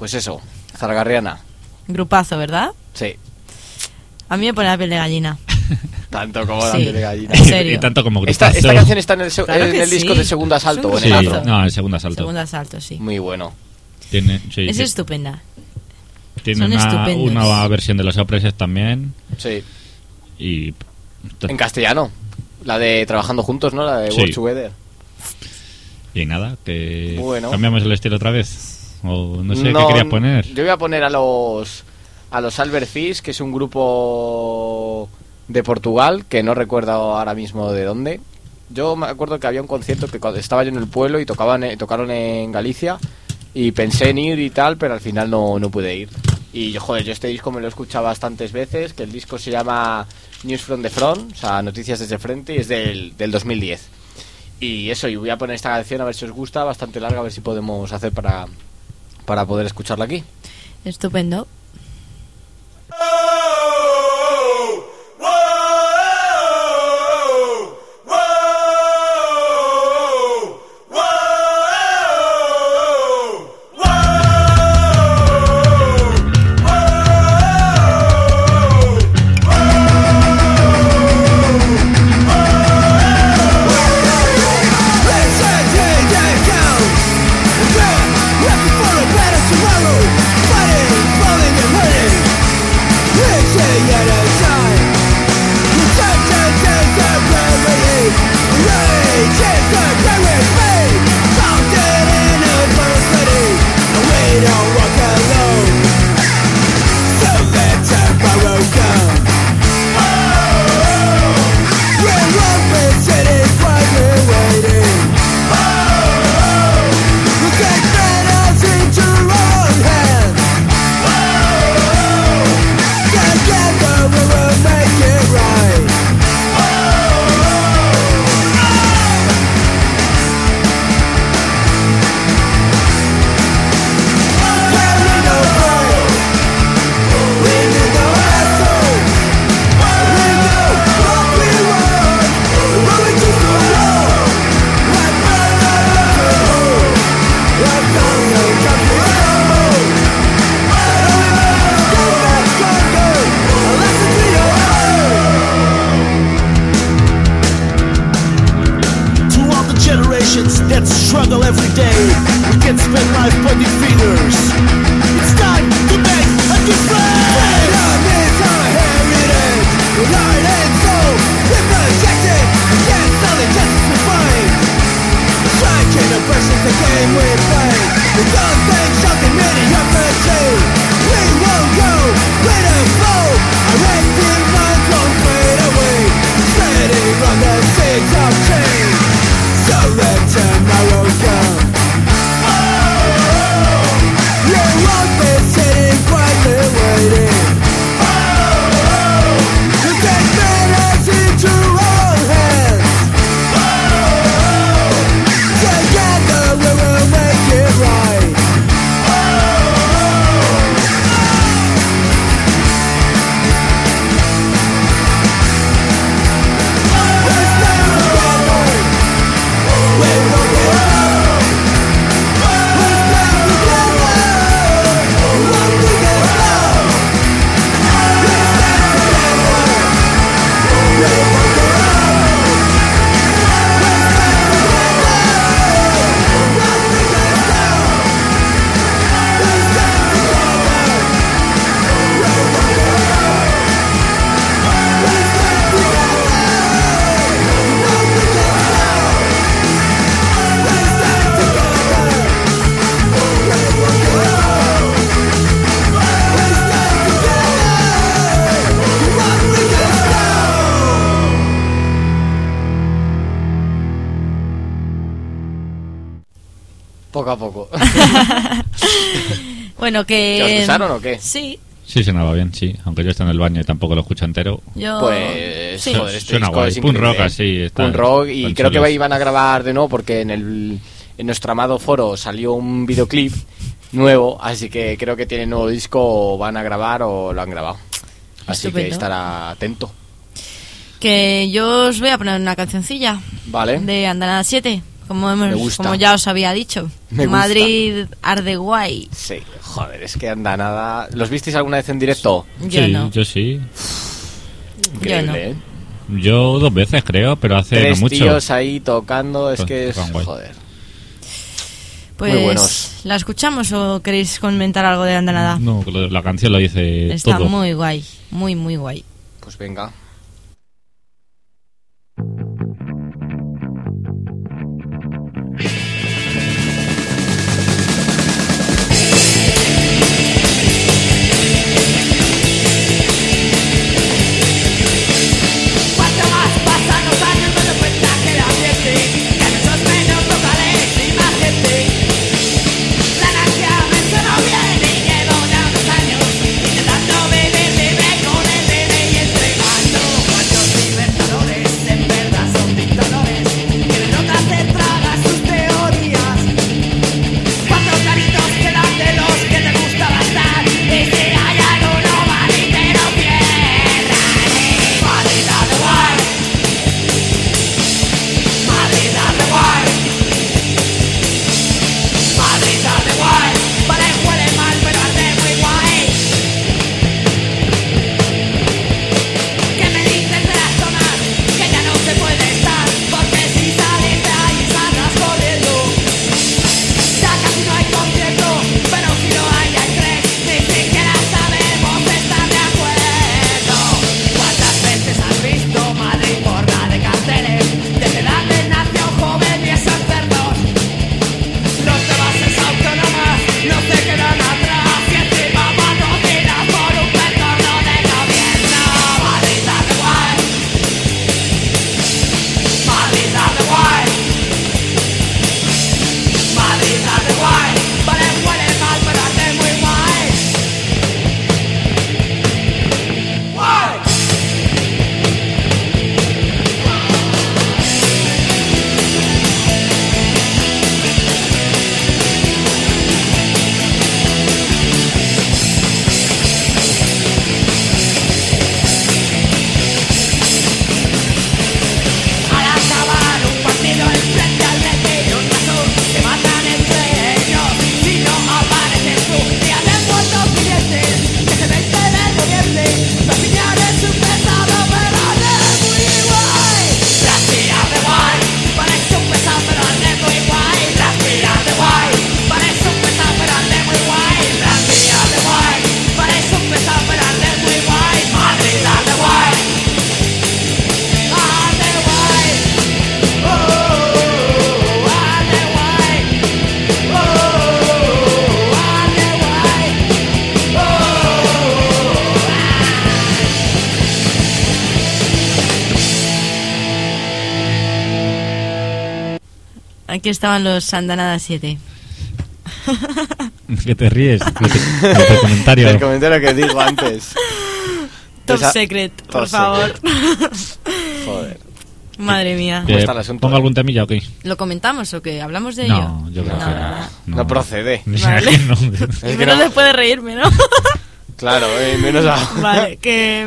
Pues eso, Zargarriana. Grupazo, ¿verdad? Sí. A mí me pone la piel de gallina. Tanto como la Sí. piel de gallina. En serio. Y tanto como Esta grupazo. canción está en el, Claro en que el disco sí. de Segundo Asalto, o en Sí, el otro. no, el segundo asalto. Segundo asalto, sí. Muy bueno. Tiene, sí, Es sí. estupenda. Tiene son estupendos. una versión de los Opreses también. Sí. Y. En castellano. La de Trabajando Juntos, ¿no? La de Sí. Work Together. Y nada, que. Bueno. ¿Cambiamos el estilo otra vez? O no sé qué No, querías poner. Yo voy a poner a los Albert Fish, que es un grupo de Portugal, que no recuerdo ahora mismo de dónde. Yo me acuerdo que había un concierto que cuando estaba yo en el pueblo y tocaron en Galicia y pensé en ir y tal, pero al final no pude ir. Y yo este disco me lo he escuchado bastantes veces, que el disco se llama News from the Front, o sea, Noticias desde Frente, y es del 2010. Y eso, y voy a poner esta canción a ver si os gusta, bastante larga, a ver si podemos hacer para poder escucharla aquí. Estupendo. that struggle every day. We can spend life pointing fingers. It's time to make a difference. Freedom is our heritage. With heart and soul, we protect it against all injustice we find. Striking oppression's the game we play. We don't think shocking mediocrity. We won't go with the flow. Our empty minds won't fade away. Steady on the seeds of change. So let tomorrow come. You won't be sitting quietly waiting. You take matters into our hands. Together we will make it right. We stand together. We will get out. We stand together. One thing is love. We stand together. We will get out. We stand together. One thing is love. We stand together. We will get out. We stand together. One thing is love. We stand together. We will get out. We stand together. One thing is Poco a poco. Bueno, que... ¿Que os gustaron o qué? Sí, Sí, sonaba bien, sí. Aunque yo estoy en el baño y tampoco lo escucho entero. yo... Pues, sí. joder, este Suena disco guay. es Punk increíble. rock así, está- Punk rock, y con creo que solos. iban a grabar de nuevo porque en nuestro amado foro salió un videoclip nuevo, así que creo que tienen nuevo disco, o van a grabar o lo han grabado. Así que Estupendo. estará atento. Que yo os voy a poner una cancioncilla Vale. de Andanada 7, Me gusta. Como ya os había dicho. Me gusta. Madrid arde guay. Sí, joder, es que anda nada. ¿Los visteis alguna vez en directo? Yo sí, no. yo sí. Increíble, ¿eh? Yo 2 veces creo, pero hace 3 no mucho. tíos ahí tocando, es que es... Tocan guay. Joder. Pues, Muy buenos. ¿la escuchamos o queréis comentar algo de Andanada? No, la canción lo dice Está todo. muy guay, muy, muy guay. Pues venga. Cuanto más pasan los años me doy cuenta que el ambiente que hay muchos menos locales y más gente. La energía me suena bien y llevo ya unos años intentando vivir libre con el bebé y entregando. Cuantos libertadores en verdad son dictadores que de notas te tragas sus teorías. Cuántos caritos quedan de los que te gusta bastar y si hay alguno mal y te lo pierdas. Madrid arde guay, Madrid arde guay, Madrid arde guay, vale huele mal pero arde muy guay. ¿Qué me dices de las zonas que ya no se puede estar? Porque si sales de ahí saldrás corriendo. Ya casi no hay concierto, pero si no hay tres, ni siquiera sabemos estar de acuerdo. ¿Cuántas veces has visto Madrid borra de carteles? Desde edad de nación joven y esos cerdos. Los de bases autónomas no se quedan atrás y encima patrocinas por un pertorno de gobierno. Madrid arde guay, Madrid arde guay, Madrid arde guay, vale huele mal pero arde muy guay. Guay. Al acabar un partido enfrente al retiro, se matan entre ellos. Si no apareces tú, día de muertos vivientes, que se vence del gobierno. Las piñares es un pesado, pero arde muy guay. Las pillas de guay, parece un pesado, pero arde muy guay. Las pillas de guay, parece un pesado, pero arde muy guay. Las pillas de guay, parece un pesado, pero arde muy guay. Madrid arde guay. Arde guay, oh, arde guay, oh, arde guay, Aquí estaban los Andanada 7. ¿Qué te ríes? ¿De tu comentario? El comentario que digo antes. Top Esa- Secret, por Top favor. Joder. Madre mía. ¿Cómo está el asunto? ¿Pongo algún temilla o qué? ¿Lo comentamos o qué? ¿Hablamos de ello? No, yo creo que No procede. Vale. No. Y que menos no. después de reírme, ¿no? Claro, menos a... Vale, que...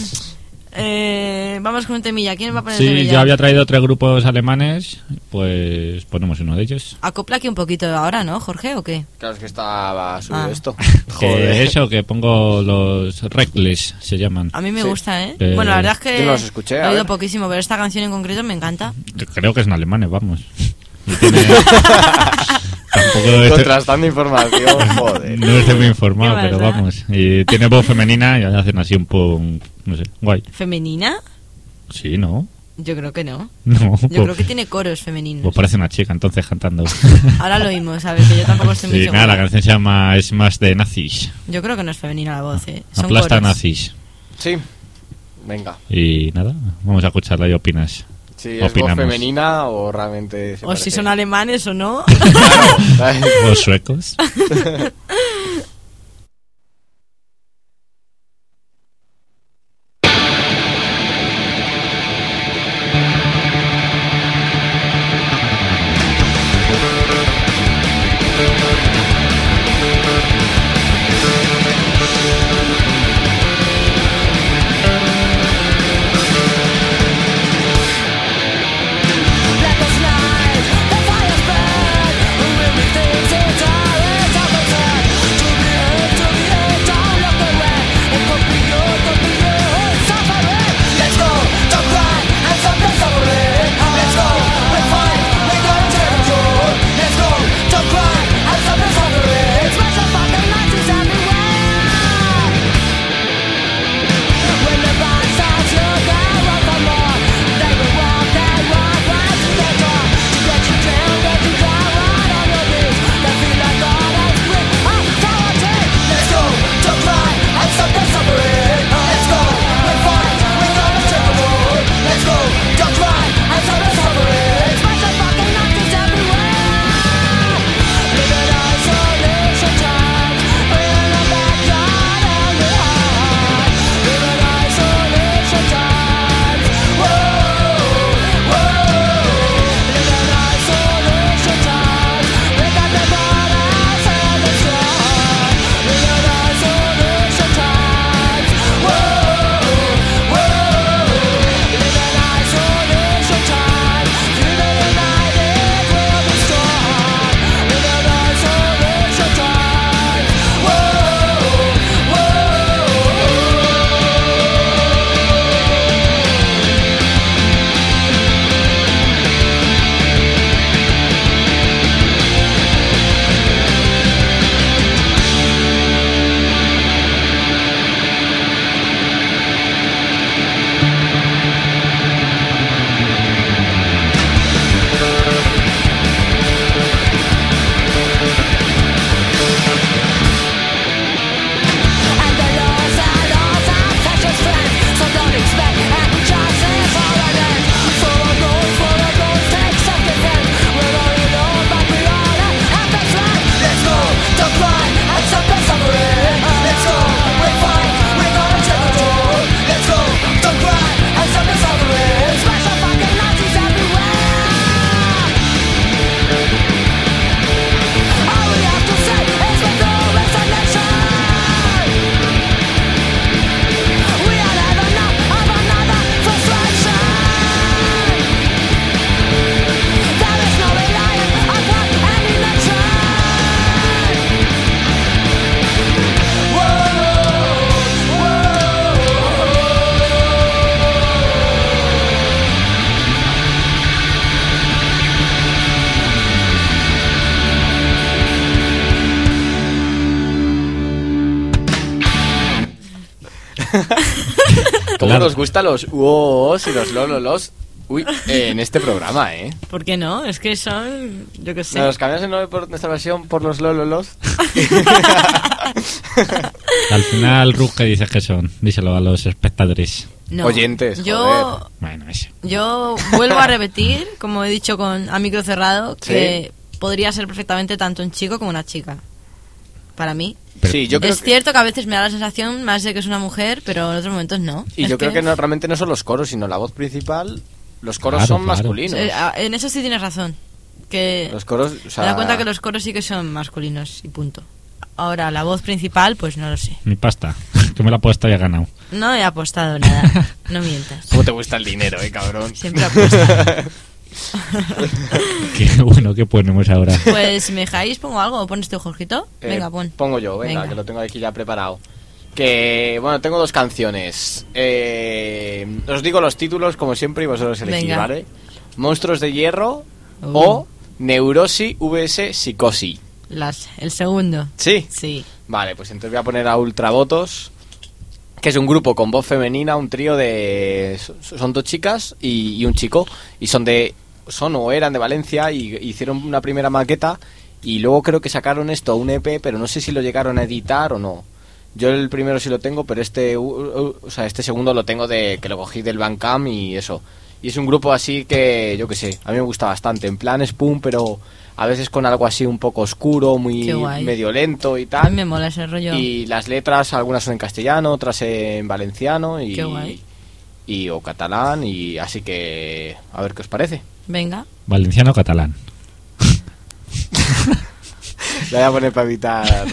vamos con un temilla. ¿Quién va a poner el Sí, temilla? yo había traído 3 grupos alemanes, pues ponemos uno de ellos. Acopla aquí un poquito ahora, ¿no, Jorge, o qué? Claro, es que estaba subido Ah. esto. Que eso, que pongo los Reckless, se llaman. A mí me Sí. gusta, ¿eh? Pero- Bueno, la verdad es que Yo no los escuché, he a oído ver. poquísimo, pero esta canción en concreto me encanta. Creo que es en alemanes, vamos. Y tiene- Tampoco Contrastando información, joder. no estoy muy informado, Qué pero maldad. vamos. Y tiene voz femenina y hacen así un poco, no sé, guay. ¿Femenina? Sí, ¿no? Yo creo que no. No, Yo creo que tiene coros femeninos. pues parece una chica entonces cantando. Ahora lo oímos, a ver, que yo tampoco estoy muy Sí, segura. nada, la canción se llama Es más de nazis. Yo creo que no es femenina la voz, ¿eh? Son Aplasta coros. nazis. Sí, venga. Y nada, vamos a escucharla y opinas. Si es voz Opinamos. femenina o realmente... se O si parece. son alemanes o no. Claro, ¿sabes? Los suecos. Let the slide, the fire. ¿Cómo Claro. nos gustan los uos y los lololos? Uy, en este programa, ¿eh? ¿Por qué no? Es que son... Yo qué sé. Nos cambiamos el nombre por nuestra versión por los lololos. Al final, Rug, ¿qué dices que son? Díselo a los espectadores. No. Oyentes, joder. Bueno, eso. Yo vuelvo a repetir, como he dicho a micro cerrado, que podría ser perfectamente tanto un chico como una chica. Para mí. Sí, yo creo Es cierto que a veces me da la sensación más de que es una mujer, pero en otros momentos no. Y Es yo creo que no, realmente no son los coros, sino la voz principal. Los coros Claro, son claro. masculinos. En eso sí tienes razón. Que Los coros, o sea... me da cuenta que los coros sí que son masculinos y punto. Ahora, la voz principal, pues no lo sé. Mi pasta, que me la apuesta y ha ganado. No he apostado nada. No mientas. ¿Cómo te gusta el dinero, cabrón? Siempre apuesta. Qué bueno, ¿qué ponemos ahora? Pues si me dejáis, pongo algo. ¿Pones tú, Jorgito? Venga, pon. Pongo yo, venga, que lo tengo aquí ya preparado. Que, bueno, tengo dos canciones. Os digo los títulos, como siempre, y vosotros elegís, Venga. ¿vale? Monstruos de Hierro o Neurosis vs Psicosis. El segundo. ¿Sí? Sí. Vale, pues entonces voy a poner a Ultravotos, que es un grupo con voz femenina, un trío de... Son dos chicas y un chico, y son o eran de Valencia, y hicieron una primera maqueta, y luego creo que sacaron esto, un EP, pero no sé si lo llegaron a editar o no. Yo el primero sí lo tengo, pero este segundo lo tengo que lo cogí del Bandcamp y eso. Y es un grupo así que, yo qué sé, a mí me gusta bastante. En plan es pum, pero a veces con algo así un poco oscuro, muy Qué guay. medio lento y A mí tal. me mola ese rollo. Y las letras, algunas son en castellano, otras en valenciano Qué guay. o catalán, y así que a ver qué os parece. Venga. Valenciano o catalán. La voy a poner para evitar.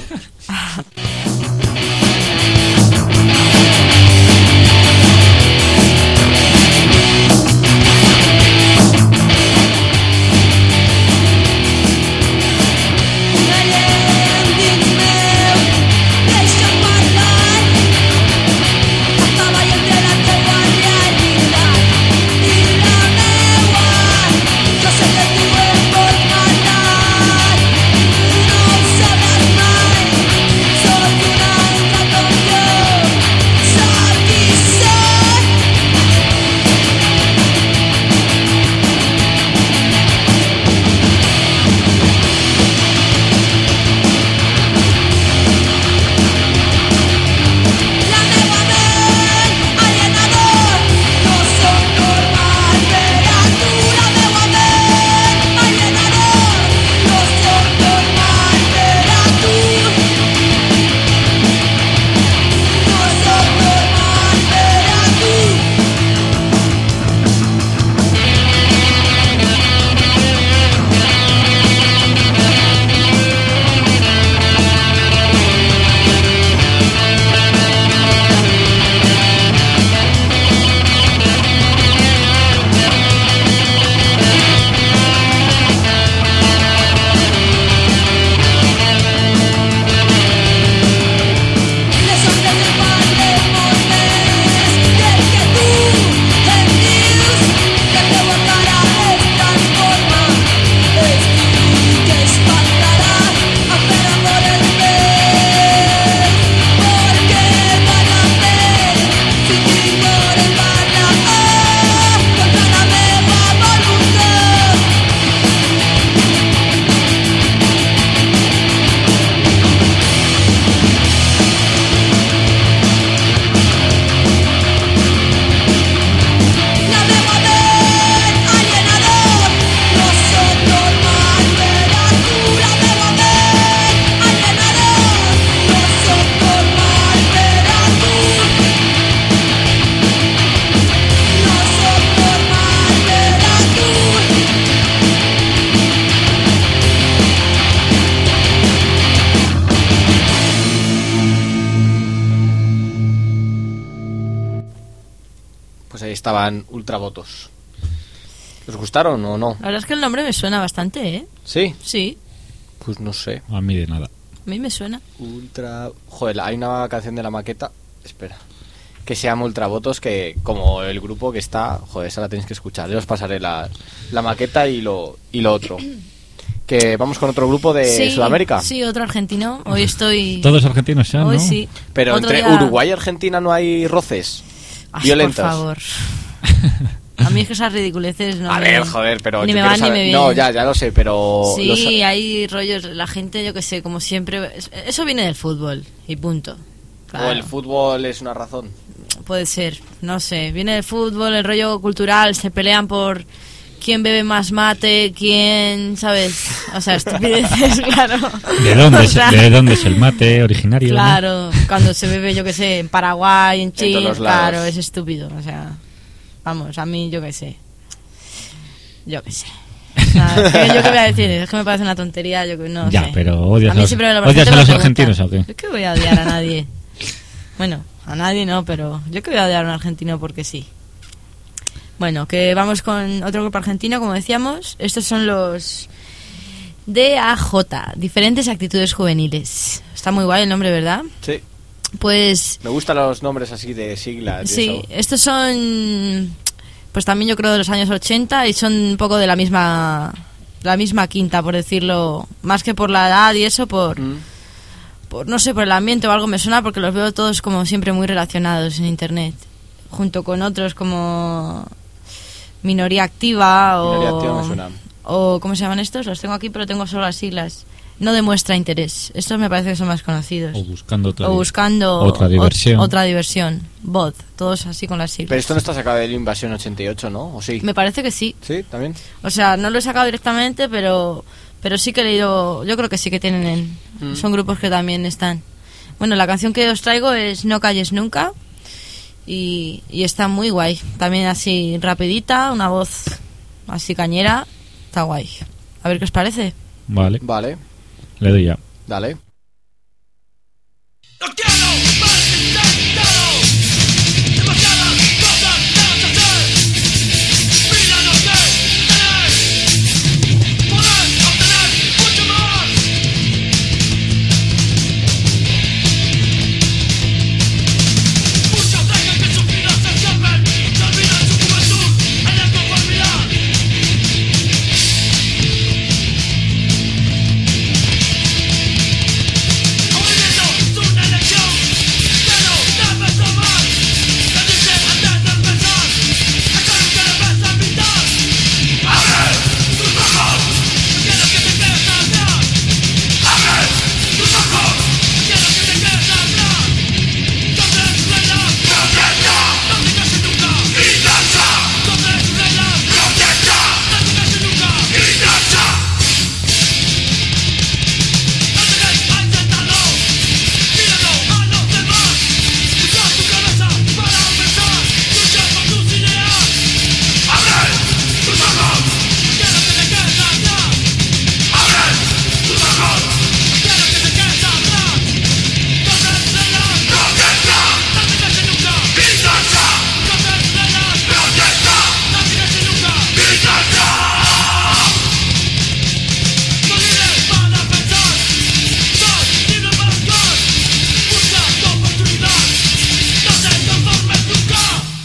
Pues ahí estaban Ultravotos. ¿Os gustaron o no? La verdad es que el nombre me suena bastante, ¿eh? ¿Sí? Sí, Pues no sé. A mí de nada. a mí me suena. Joder, hay una canción de la maqueta. Espera. Que se llama Ultravotos, que como el grupo que está... Joder, esa la tenéis que escuchar. Yo os pasaré la maqueta y lo otro. Que vamos con otro grupo de Sí, Sudamérica. Sí, otro argentino. Hoy estoy... Todos argentinos ya, Hoy ¿no? sí. Pero Otro entre día- Uruguay y Argentina no hay roces Ay, violentos. por favor. A mí es que esas ridiculeces no A me... ver, joder, pero ni yo me quiero van ni saber- me vienen. No, ya lo sé, pero... Sí, hay rollos, la gente, yo que sé, como siempre... Eso viene del fútbol, y punto. O Claro. el fútbol es una razón. Puede ser, no sé. Viene del fútbol, el rollo cultural, se pelean por quién bebe más mate, quién, ¿sabes? O sea, estupideces, claro. O sea, ¿De dónde es el mate originario? ¿no? Claro, cuando se bebe, yo que sé, en Paraguay, en Chile, todos lados. claro, es estúpido. O sea, vamos, a mí, yo que sé. Yo que sé. O sea, es que yo qué voy a decir, es que me parece una tontería, yo que no Ya, sé. pero odias A mí a los- siempre la odias gente a me los pregunta, argentinos, ¿o qué? Yo que voy a odiar a nadie. Bueno, a nadie no, pero yo que voy a odiar a un argentino porque sí. Bueno, que vamos con otro grupo argentino, como decíamos. Estos son los DAJ, Diferentes Actitudes Juveniles. Está muy guay el nombre, ¿verdad? Sí. Pues Me gustan los nombres así de siglas. y sí, eso. estos son, pues también yo creo de los años 80 y son un poco de la misma quinta, por decirlo, más que por la edad y eso, por no sé, por el ambiente o algo me suena porque los veo todos como siempre muy relacionados en internet, junto con otros como Minoría Activa o Minoría Activa me suena. o ¿cómo se llaman estos? Los tengo aquí pero tengo solo las siglas. No demuestra interés. Estos me parece que son más conocidos. O buscando otra, O buscando otra diversión. otra diversión. Bot, todos así con las siglas. Pero esto no está sacado de la Invasión 88, ¿no? ¿O sí? Me parece que sí. ¿Sí? ¿También? O sea, no lo he sacado directamente, pero sí que he leído. Yo creo que sí que tienen. Son grupos que también están. Bueno, la canción que os traigo es No calles nunca. Y está muy guay. También así rapidita, una voz así cañera. Está guay. A ver qué os parece. Vale, Vale, le doy ya. dale. No quiero más intentado. Demasiadas cosas debes hacer. Vida no te tener. Podrás obtener mucho más. Muchos dejan que sus vidas se escapen. Se olvidan su juventud en la conformidad. Movimiento es una elección que no debes tomar. Te dice antes de empezar, eso nunca debes evitar. ¡Abre tus ojos! No quiero que te quedes atrás. ¡Abre tus ojos! No quiero que te quedes atrás. Donde es reglas, protesta. No te calles nunca. Y danza. Donde es reglas, protesta. No te calles nunca. Y danza. No te quedes ahí sentado. Míralo a los demás. Usa tu cabeza para pensar. Lucha por tus ideas. ¡Abre tus ojos! No quiero que te quedes atrás. ¡Abre tus ojos! No quiero que te quedes atrás. Donde es reglas, protesta. No te calles nunca. Y danza. Donde es reglas, protesta. No te calles nunca. Y danza. No libres para pensar. Soy libre para actuar. Busca tu oportunidad. No te conformes nunca.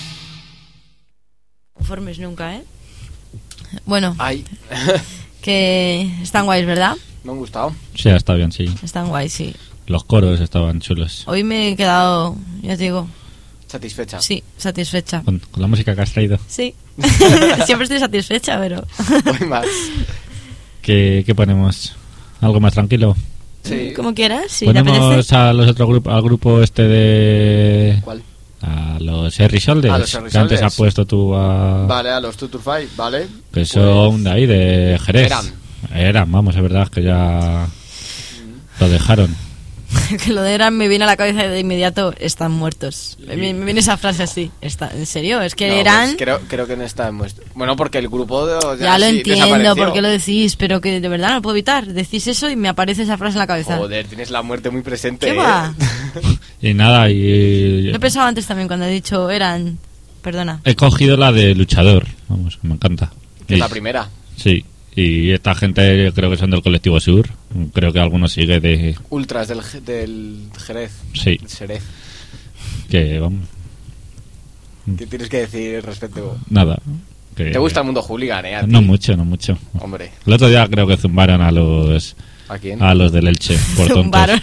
Conformes nunca, ¿eh? Bueno, Ay, que están guays, ¿verdad? me han gustado. Sí, está bien, sí. Están guays, sí. Los coros estaban chulos. Hoy me he quedado, ya te digo, Satisfecha. sí, satisfecha. Con la música que has traído. Sí. Siempre estoy satisfecha, pero... Hoy más. ¿Qué ponemos? ¿Algo más tranquilo? Sí. Como quieras, si te Ponemos apetece. a los otros grupos, al grupo este de... ¿Cuál? A los Harry Shoulders, A los Harry que antes Shoulders. has puesto tú a... Vale, a los Tuturfy, vale. Que son de ahí, de Jerez. Eran. Vamos, es verdad que ya lo dejaron. Que lo de Eran me viene a la cabeza de inmediato, están muertos. Me viene esa frase así. ¿En serio? Es que No, Eran... pues creo que no está en muestra. Bueno, porque el grupo Ya lo sí entiendo, desapareció. por qué lo decís, pero que de verdad no lo puedo evitar. Decís eso y me aparece esa frase en la cabeza. Joder, tienes la muerte muy presente. ¿Qué va? Y nada, y Lo he pensado antes también cuando he dicho Eran... Perdona. he cogido la de luchador. Vamos, me encanta. Que es Y- la primera. Sí, y esta gente creo que son del colectivo Sur. Creo que algunos sigue de... Ultras del Jerez. Sí, Jerez. que vamos, ¿Qué tienes que decir respecto? nada. Que- ¿Te gusta el mundo hooligan, a ti? No mucho, no mucho. Hombre, El otro día creo que zumbaron a los ¿a quién? del Elche por tontos. Zumbaron.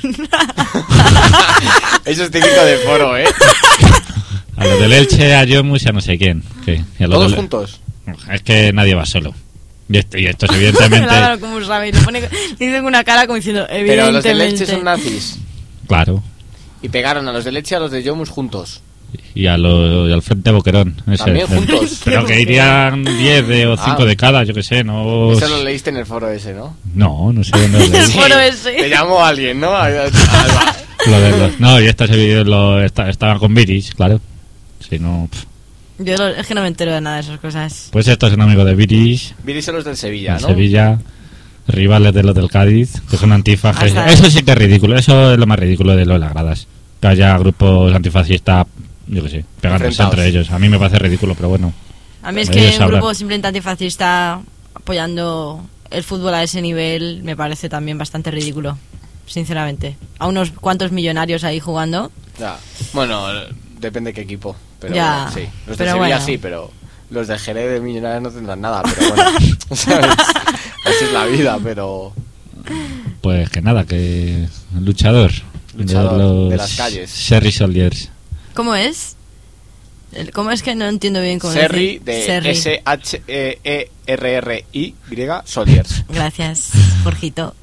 Eso es típico del foro, ¿eh? A los del Elche, a Jomus y a no sé quién. Sí, y a los ¿Todos del- juntos? Es que nadie va solo. Y esto es evidentemente... Claro, como sabe, le dice con una cara como diciendo, Pero evidentemente. los de Leche son nazis. Claro. Y pegaron a los de Leche y a los de Jomus juntos. Y al Frente Boquerón. Ese. También juntos. Pero que irían 10 o 5 de cada, yo que sé, no... Eso lo leíste en el foro ese, ¿no? No sé dónde lo leí. El foro ese. Te llamó alguien, ¿no? No, y estas estaban con Viris, claro. Si no... pff. Es que no me entero de nada de esas cosas. Pues estos son amigos de Viris, Viris son los del Sevilla, en ¿no? Sevilla, rivales de los del Cádiz, que son antifajes. Hasta Eso sí que es ridículo, eso es lo más ridículo de lo de las gradas. Que haya grupos antifascistas, yo que sé, pegándose Enfrentados. entre ellos. A mí me parece ridículo, pero bueno. A mí es Ellos que un sabrán. grupo simplemente antifascista apoyando el fútbol a ese nivel me parece también bastante ridículo, sinceramente. A unos cuantos millonarios ahí jugando. Ya. Bueno, depende qué equipo. Pero Ya, sí. Los de pero Sevilla bueno. sí, pero los de Jerez de Millonarios no tendrán nada. Pero bueno, ¿sabes? Así es la vida, pero... Pues que nada, que luchador, Luchador de las calles. Serry Soldiers. ¿Cómo es? ¿Cómo es que no entiendo bien cómo Serry decir? de Serry. S-H-E-R-R-Y Soldiers. Gracias, Jorgito.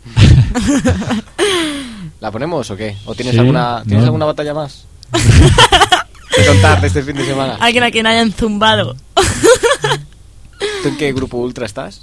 ¿La ponemos o qué? ¿O tienes Sí, alguna no. alguna batalla más? ¿Qué contar de este fin de semana? Alguien a quien hayan zumbado. ¿Tú en qué grupo ultra estás?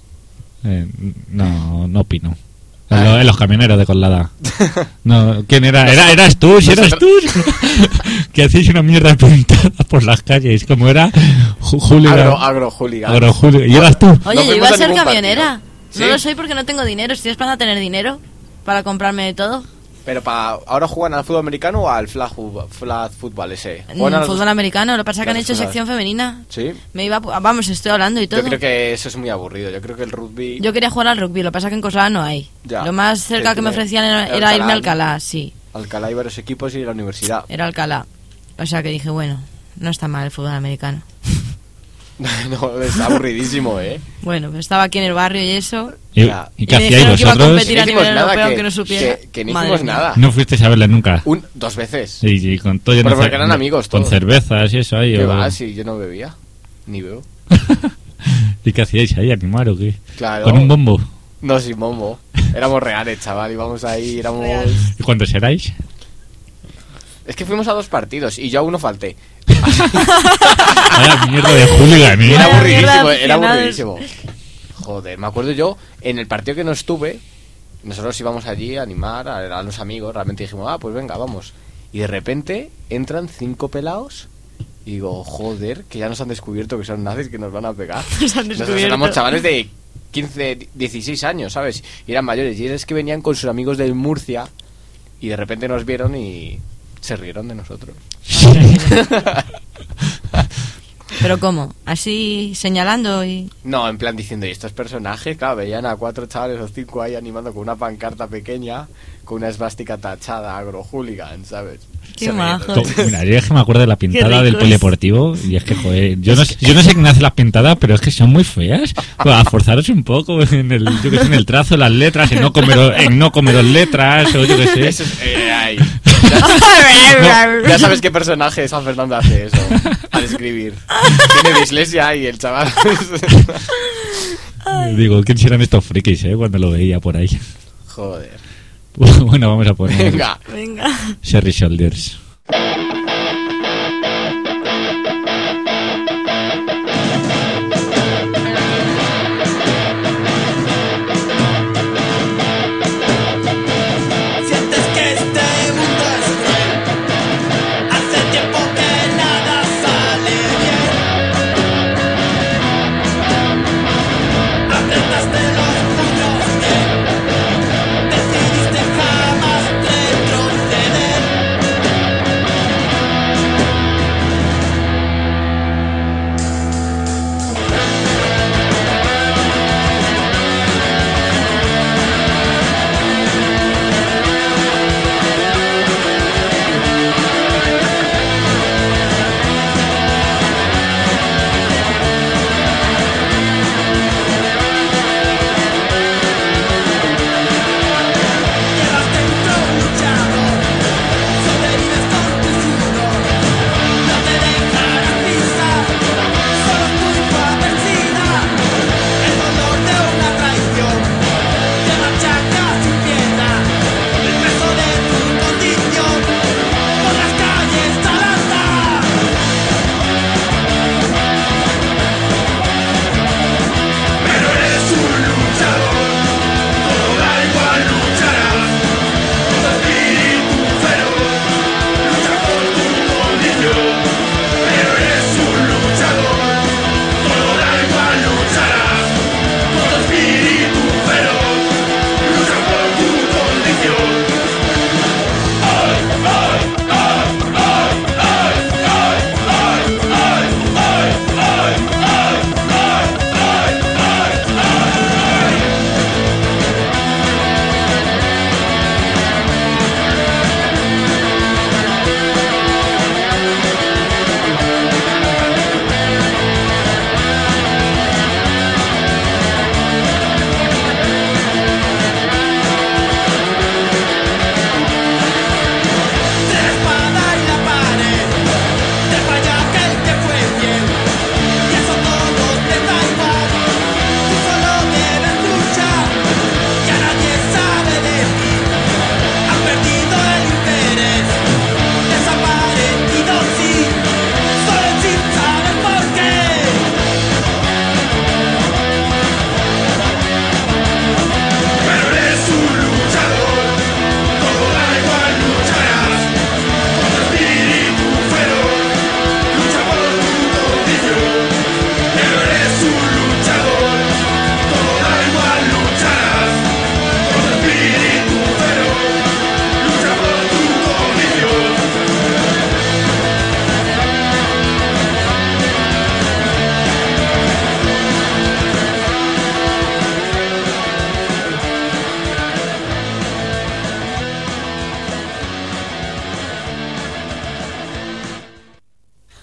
No opino. En los camioneros de Colada. No, ¿quién era? Eras tú, si eras tú. Que hacéis una mierda pintada por las calles. Como era hooligan. Agrohooligan. Agrohooligan. Y eras tú. Oye, No yo fuimos iba a a ser ningún camionera. partido. ¿Sí? No lo soy porque no tengo dinero. Estoy esperando a tener dinero para comprarme de todo. Pero ¿ahora juegan al fútbol americano o al flag football ese? ¿Juegan a los Fútbol dos? americano, lo que pasa es que han las hecho cosas. sección femenina. Sí. Me iba, vamos, estoy hablando y todo. Yo creo que eso es muy aburrido. Yo creo que el rugby... Yo quería jugar al rugby, lo que pasa es que en Coslada no hay. Ya. Lo más cerca Sí, que me tiene- ofrecían era Alcalá, irme a ¿no? Alcalá, sí. Alcalá y varios equipos y la universidad. Era Alcalá. O sea que dije, bueno, no está mal el fútbol americano. No, es aburridísimo, ¿eh? Bueno, pues estaba aquí en el barrio y eso. ¿Y, Ya. y qué Y me hacíais dijeron que iba a vosotros? competir a nivel europeo que no supiera. Que no Madre hicimos mía. nada. No fuisteis a verla nunca. 2 veces. Y con todo Pero porque eran amigos Con todos. cervezas y eso ahí. ¿Qué o- va? Si yo no bebía. Ni veo. ¿Y qué hacíais ahí? ¿Animar o qué? Claro. Con un bombo. No, sin bombo. Éramos reales, chaval. Íbamos ahí, éramos... Real. ¿Y cuántos erais? Es que fuimos a 2 partidos y yo a uno falté. Vaya mierda de hooligan, Y ¿eh? era Vaya aburridísimo, mierda, era aficionados. aburridísimo. Joder, me acuerdo yo, en el partido que no estuve, nosotros íbamos allí a animar a los amigos, realmente dijimos, pues venga, vamos. Y de repente entran 5 pelados y digo, joder, que ya nos han descubierto que son nazis, que nos van a pegar. Nos han Nosotros descubierto. éramos chavales de 15, 16 años, ¿sabes? Y eran mayores, y es que venían con sus amigos del Murcia y de repente nos vieron y se rieron de nosotros. Pero ¿cómo? Así señalando y... No, en plan diciendo, y estos personajes, claro, veían a 4 chavales o 5 ahí animando con una pancarta pequeña, con una esvástica tachada, agrohooligan, ¿sabes? Qué Se ríen. majo. Mira, yo es que me acuerdo de la pintada del ricos. polideportivo y es que, joder, yo no sé quién hace las pintadas, pero es que son muy feas. Pues, a forzaros un poco en el, yo que sé, en el trazo, las letras, en no comeros letras, o yo que sé. Eso es, ahí. Ya sabes qué personaje San Fernando hace eso, al escribir. Tiene dislexia y el chaval... Digo, ¿quién serán estos frikis, cuando lo veía por ahí? Joder. Bueno, vamos a poner Venga. Venga. Serry Soldiers. Sientes que este mundo es cruel. Hace tiempo que nada sale bien. Apretaste los puños bien. Decidiste jamás retroceder.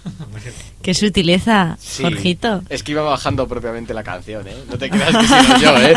Qué sutileza, Sí. Jorgito. Es que iba bajando propiamente la canción, ¿eh? No te creas que soy yo, ¿eh?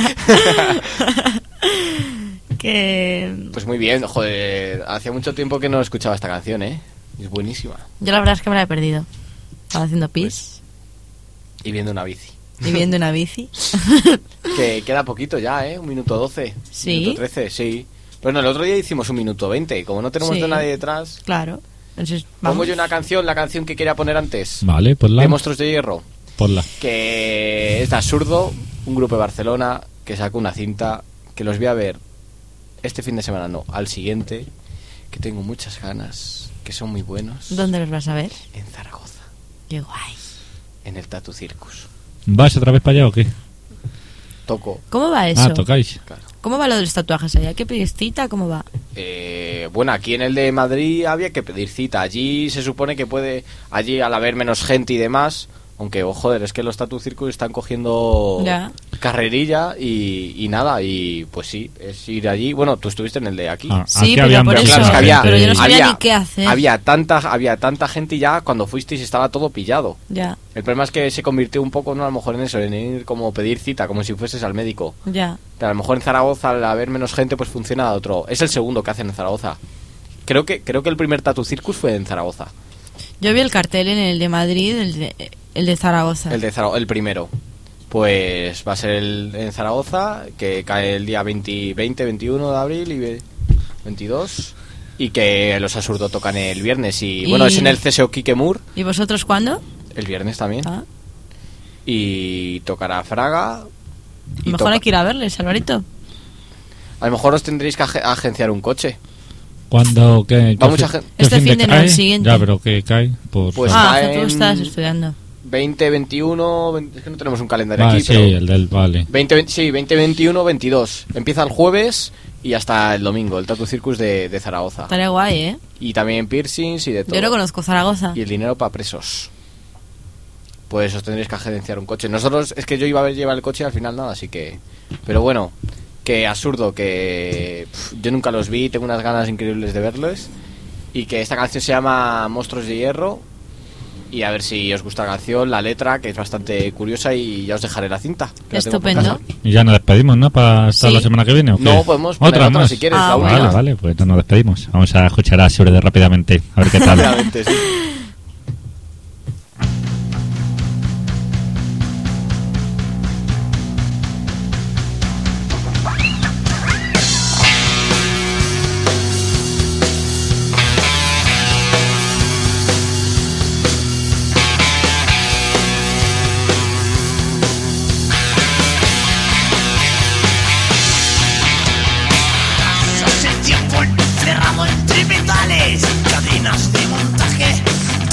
Que Pues muy bien, joder. Hacía mucho tiempo que no escuchaba esta canción, ¿eh? Es buenísima. yo la verdad es que me la he perdido. Estaba haciendo pis Y viendo una bici. y viendo una bici. Que queda poquito ya, ¿eh? 1 minuto 12. ¿Sí? 1 minuto 13, sí. Bueno, el otro día hicimos 1 minuto 20. Como no tenemos Sí. de nadie detrás, Claro. Entonces, pongo vamos. yo una canción, la canción que quería poner antes. Vale, ponla. De Monstruos de Hierro. Ponla. Que es de Absurdo, un grupo de Barcelona que sacó una cinta que los voy a ver este fin de semana, no, al siguiente, que tengo muchas ganas, que son muy buenos. ¿Dónde los vas a ver? En Zaragoza, Qué guay. en el Tattoo Circus. ¿Vas otra vez para allá o qué? Toco, ¿Cómo va eso? Ah, tocáis. claro. ¿Cómo va lo de los tatuajes allá? ¿Hay que pedir cita? ¿Cómo va? Bueno, aquí en el de Madrid había que pedir cita. Allí se supone que puede, allí al haber menos gente y demás, aunque, oh, joder, es que los Tattoo Circus están cogiendo Ya. carrerilla y nada, y pues sí, es ir allí. Bueno, tú estuviste en el de aquí. Ah, Sí, aquí pero había por mucha eso, claro, es que había, pero yo no sabía había- ni qué hacer. había tanta gente ya cuando fuisteis estaba todo pillado. Ya, El problema es que se convirtió un poco, no, a lo mejor en eso, en ir como pedir cita, como si fueses al médico. ya. Pero a lo mejor en Zaragoza, al haber menos gente, pues funciona otro. Es el segundo que hacen en Zaragoza. Creo que el primer Tattoo Circus fue en Zaragoza. Yo vi el cartel en el de Madrid, el de Zaragoza. El primero. Pues va a ser en Zaragoza, que cae el día 20, 21 de abril y 22. Y que los Absurdo tocan el viernes. Y bueno, es en el CSO Kikemur, ¿Y vosotros cuándo? el viernes también. Ah, Y tocará Fraga. Y mejor hay que ir a verles, Alvarito. A lo mejor os tendréis que agenciar un coche. ¿Cuándo? ¿Qué Va mucha gente. qué Este fin de no, cae? el siguiente. Ya, pero ¿qué cae? Por... Pues Ah, caen que tú estás estudiando. 20, 21... 20 es que no tenemos un calendario Vale, aquí, sí, pero... el del vale. 20, 21, 22. Empieza el jueves y hasta el domingo, el Tattoo Circus de Zaragoza. Estaría guay, ¿eh? Y también piercings y de todo. Yo no conozco Zaragoza. Y el dinero para presos. Pues os tendréis que agenciar un coche. Nosotros, es que yo iba a llevar el coche y al final nada, así que... Pero bueno, que Absurdo, que yo nunca los vi, tengo unas ganas increíbles de verlos. Y que esta canción se llama Monstruos de Hierro. Y a ver si os gusta la canción, la letra, que es bastante curiosa, y ya os dejaré la cinta. que la tengo por Estupendo. casa. Y ya nos despedimos, ¿no? Para estar Sí. la semana que viene, ¿o qué? No, podemos poner otra más. si quieres, Ah, la bueno. última. Vale, pues no nos despedimos. Vamos a escuchar a Surde rápidamente, a ver qué tal. Rápidamente, sí. Hace tiempo encerrado entre metales, cadenas de montaje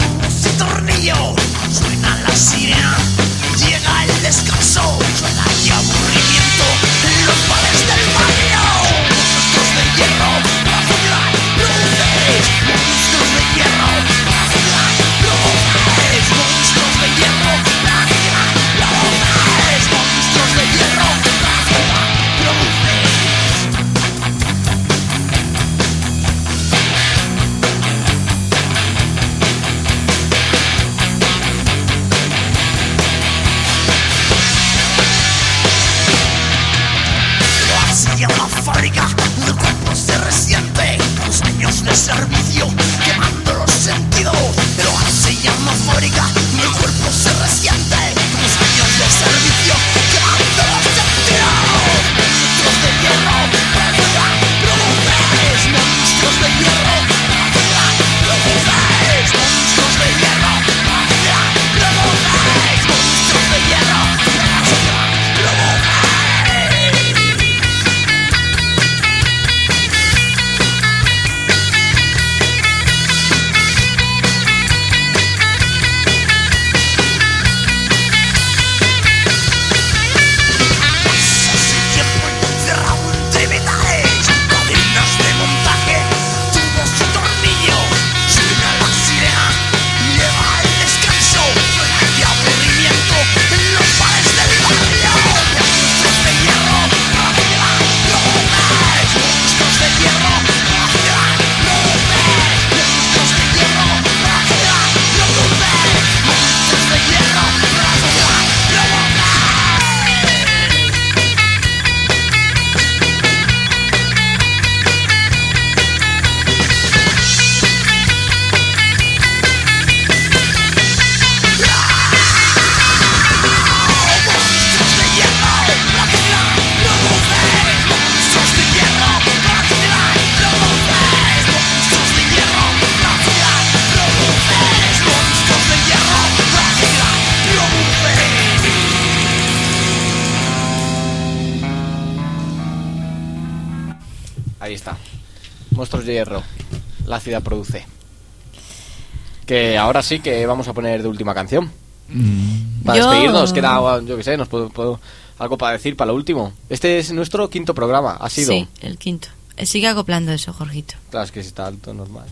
Monstruos de Hierro. La ciudad produce. Que ahora sí que vamos a poner de última canción. Para despedirnos, queda, yo que sé, nos puedo algo para decir para lo último. Este es nuestro 5º programa, ha sido. Sí, el 5º. Sigue acoplando eso, Jorgito. Claro, es que si está alto, normal.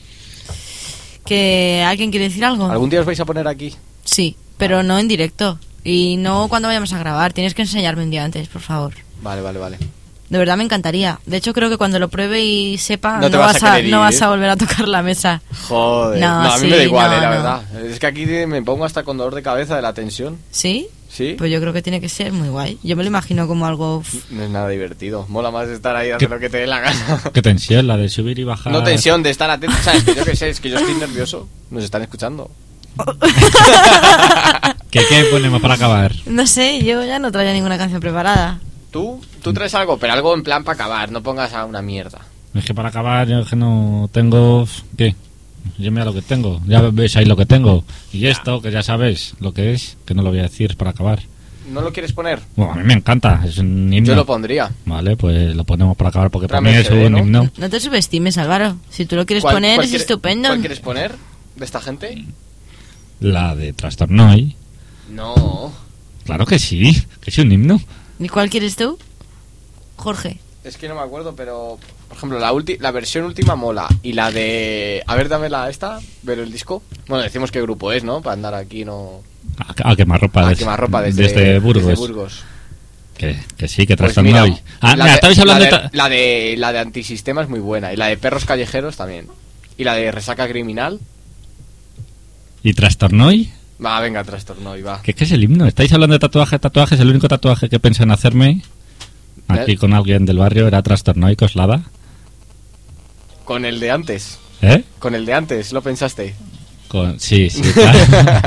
¿Que alguien quiere decir algo? ¿Algún día os vais a poner aquí? Sí, pero no en directo. Y no cuando vayamos a grabar. Tienes que enseñarme un día antes, por favor. Vale. De verdad me encantaría. De hecho, creo que cuando lo pruebe y sepa, No te vas a querer ir, no vas a volver a tocar la mesa. Joder, No, a mí sí, me da igual, no, la no. verdad. Es que aquí me pongo hasta con dolor de cabeza de la tensión. ¿Sí? ¿Sí? Pues yo creo que tiene que ser muy guay. Yo me lo imagino como algo... No es nada divertido. Mola más estar ahí haciendo lo que te dé la gana. Qué tensión, la de subir y bajar. No tensión, de estar atento. ¿Sabes? Que yo que sé, es que yo estoy nervioso. Nos están escuchando. ¿Qué ponemos para acabar? No sé, yo ya no traía ninguna canción preparada. Tú traes algo, pero algo en plan para acabar. No pongas a una mierda. Es que para acabar yo es que no tengo... ¿Qué? Yo mira lo que tengo. Ya ves ahí lo que tengo. Y esto, que ya sabéis lo que es, que no lo voy a decir para acabar. ¿No lo quieres poner? Bueno, a mí me encanta, es un himno. Yo lo pondría. Vale, pues lo ponemos para acabar porque para mí Tráeme es CD, un ¿no? himno. No te subestimes, Álvaro. Si tú lo quieres poner, es estupendo. ¿Cuál quieres poner de esta gente? La de Trastornoy. No. Claro que sí, que es un himno. ¿Y cuál quieres tú? Jorge. Es que no me acuerdo, pero... Por ejemplo, la versión última mola. Y la de... A ver, dame esta. Ver el disco. Bueno, decimos qué grupo es, ¿no? Para andar aquí, no... A quemarropa. Quemarropa desde Burgos. Desde Burgos. Que sí, que Pues Trastornoy. mira, Mira, estabais hablando la de Antisistema es muy buena. Y la de Perros Callejeros también. Y la de Resaca Criminal. ¿Y Trastornoy? Va, venga, Trastornoy, va. ¿Qué es el himno? ¿Estáis hablando de tatuajes? El único tatuaje que pensé en hacerme aquí con alguien del barrio era Trastornoy Coslada. Con el de antes. ¿Eh? Con el de antes, ¿lo pensaste? Sí, claro.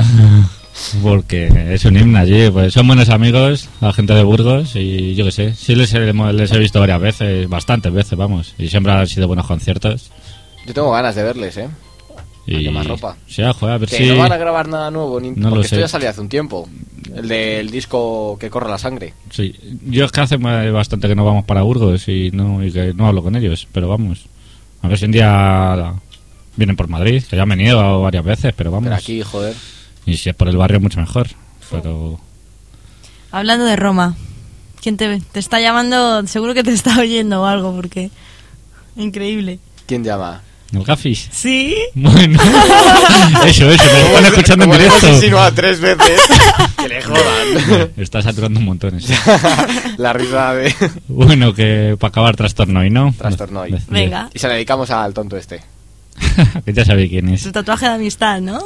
Porque es un himno allí, pues son buenos amigos, la gente de Burgos, y yo qué sé, sí les he visto varias veces, bastantes veces, vamos, y siempre han sido buenos conciertos. Yo tengo ganas de verles, ¿eh? Y Quemarropa. Sí, joder, a ver Que si... no van a grabar nada nuevo, ni... No lo porque esto sé. ya salió hace un tiempo. El del disco Que corre la sangre. Sí, yo es que hace bastante que no vamos para Burgos y que no hablo con ellos, pero vamos, a ver si un día vienen por Madrid, que ya han venido varias veces, pero vamos. Pero aquí, joder. Y si es por el barrio, mucho mejor. Pero... Hablando de Roma, ¿quién te está llamando? Seguro que te está oyendo o algo, porque... Increíble. ¿Quién llama? ¿El Gafis? ¿Sí? Bueno, eso, me están escuchando en Como le hemos directo. insinuado 3 veces. Que le jodan. Está saturando un montón eso. La risa de Bueno, que para acabar Trastornoy, ¿no? Trastornoy. Venga. Y se la dedicamos al tonto este. Que ya sabéis quién es. Su tatuaje de amistad, ¿no?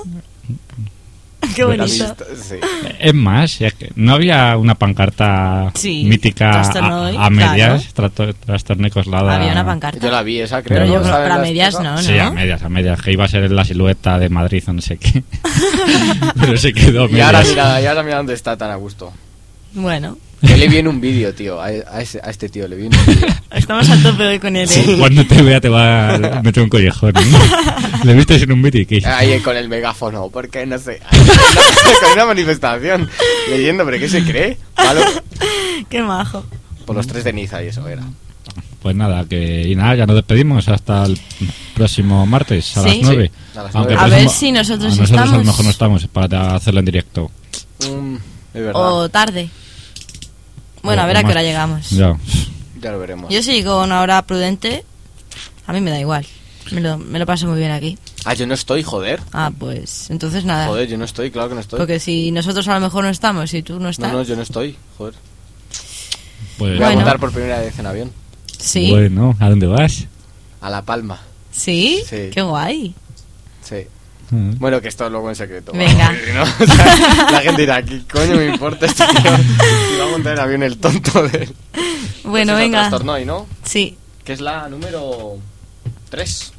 Qué La bonito. amistad, sí. Es más, es que no había una pancarta Sí, mítica Trastornoy, a medias, Trastornoy Coslada. Había una pancarta. Yo la vi esa, creo. Pero yo ¿no? creo ¿Sabes para las medias cosas? no, ¿no? Sí, a medias, que iba a ser la silueta de Madrid o no sé qué. Pero se quedó a Y ahora medias. mira dónde está tan a gusto. Bueno, Que le viene un vídeo, tío. A este tío le viene un vídeo. estamos a tope hoy con él, ¿eh? Cuando te vea te va a meter un collejón. ¿Le viste en un vídeo? Ahí con el megáfono, porque no sé. Con una manifestación. Leyendo, ¿pero qué se cree? Malo. Qué majo. Por los 3 de Niza y eso era. Pues nada, ya nos despedimos hasta el próximo martes a Sí. las 9. Sí, a las Aunque 9. A ver si nosotros a estamos. lo mejor no estamos para hacerlo en directo. Es verdad. O tarde. Bueno, O a ver a qué más. hora llegamos. Ya. Ya lo veremos. Yo si llego a una hora prudente, a mí me da igual. Me lo paso muy bien aquí. Ah, yo no estoy, joder. Ah, pues entonces nada. Joder, yo no estoy, claro que no estoy. Porque si nosotros a lo mejor no estamos y tú no estás. No, yo no estoy, joder. Pues, Voy a Bueno. montar por primera vez en avión. Sí. Bueno, ¿a dónde vas? A La Palma. ¿Sí? Sí. Qué guay. Sí. Bueno, que esto luego en secreto. Venga. Porque si no, o sea, la gente dirá, ¿qué coño me importa este tío? Si va a montar en avión el tonto de él. Bueno, Pues es venga. Trastornoy, ¿no? Sí. Que es la número 3.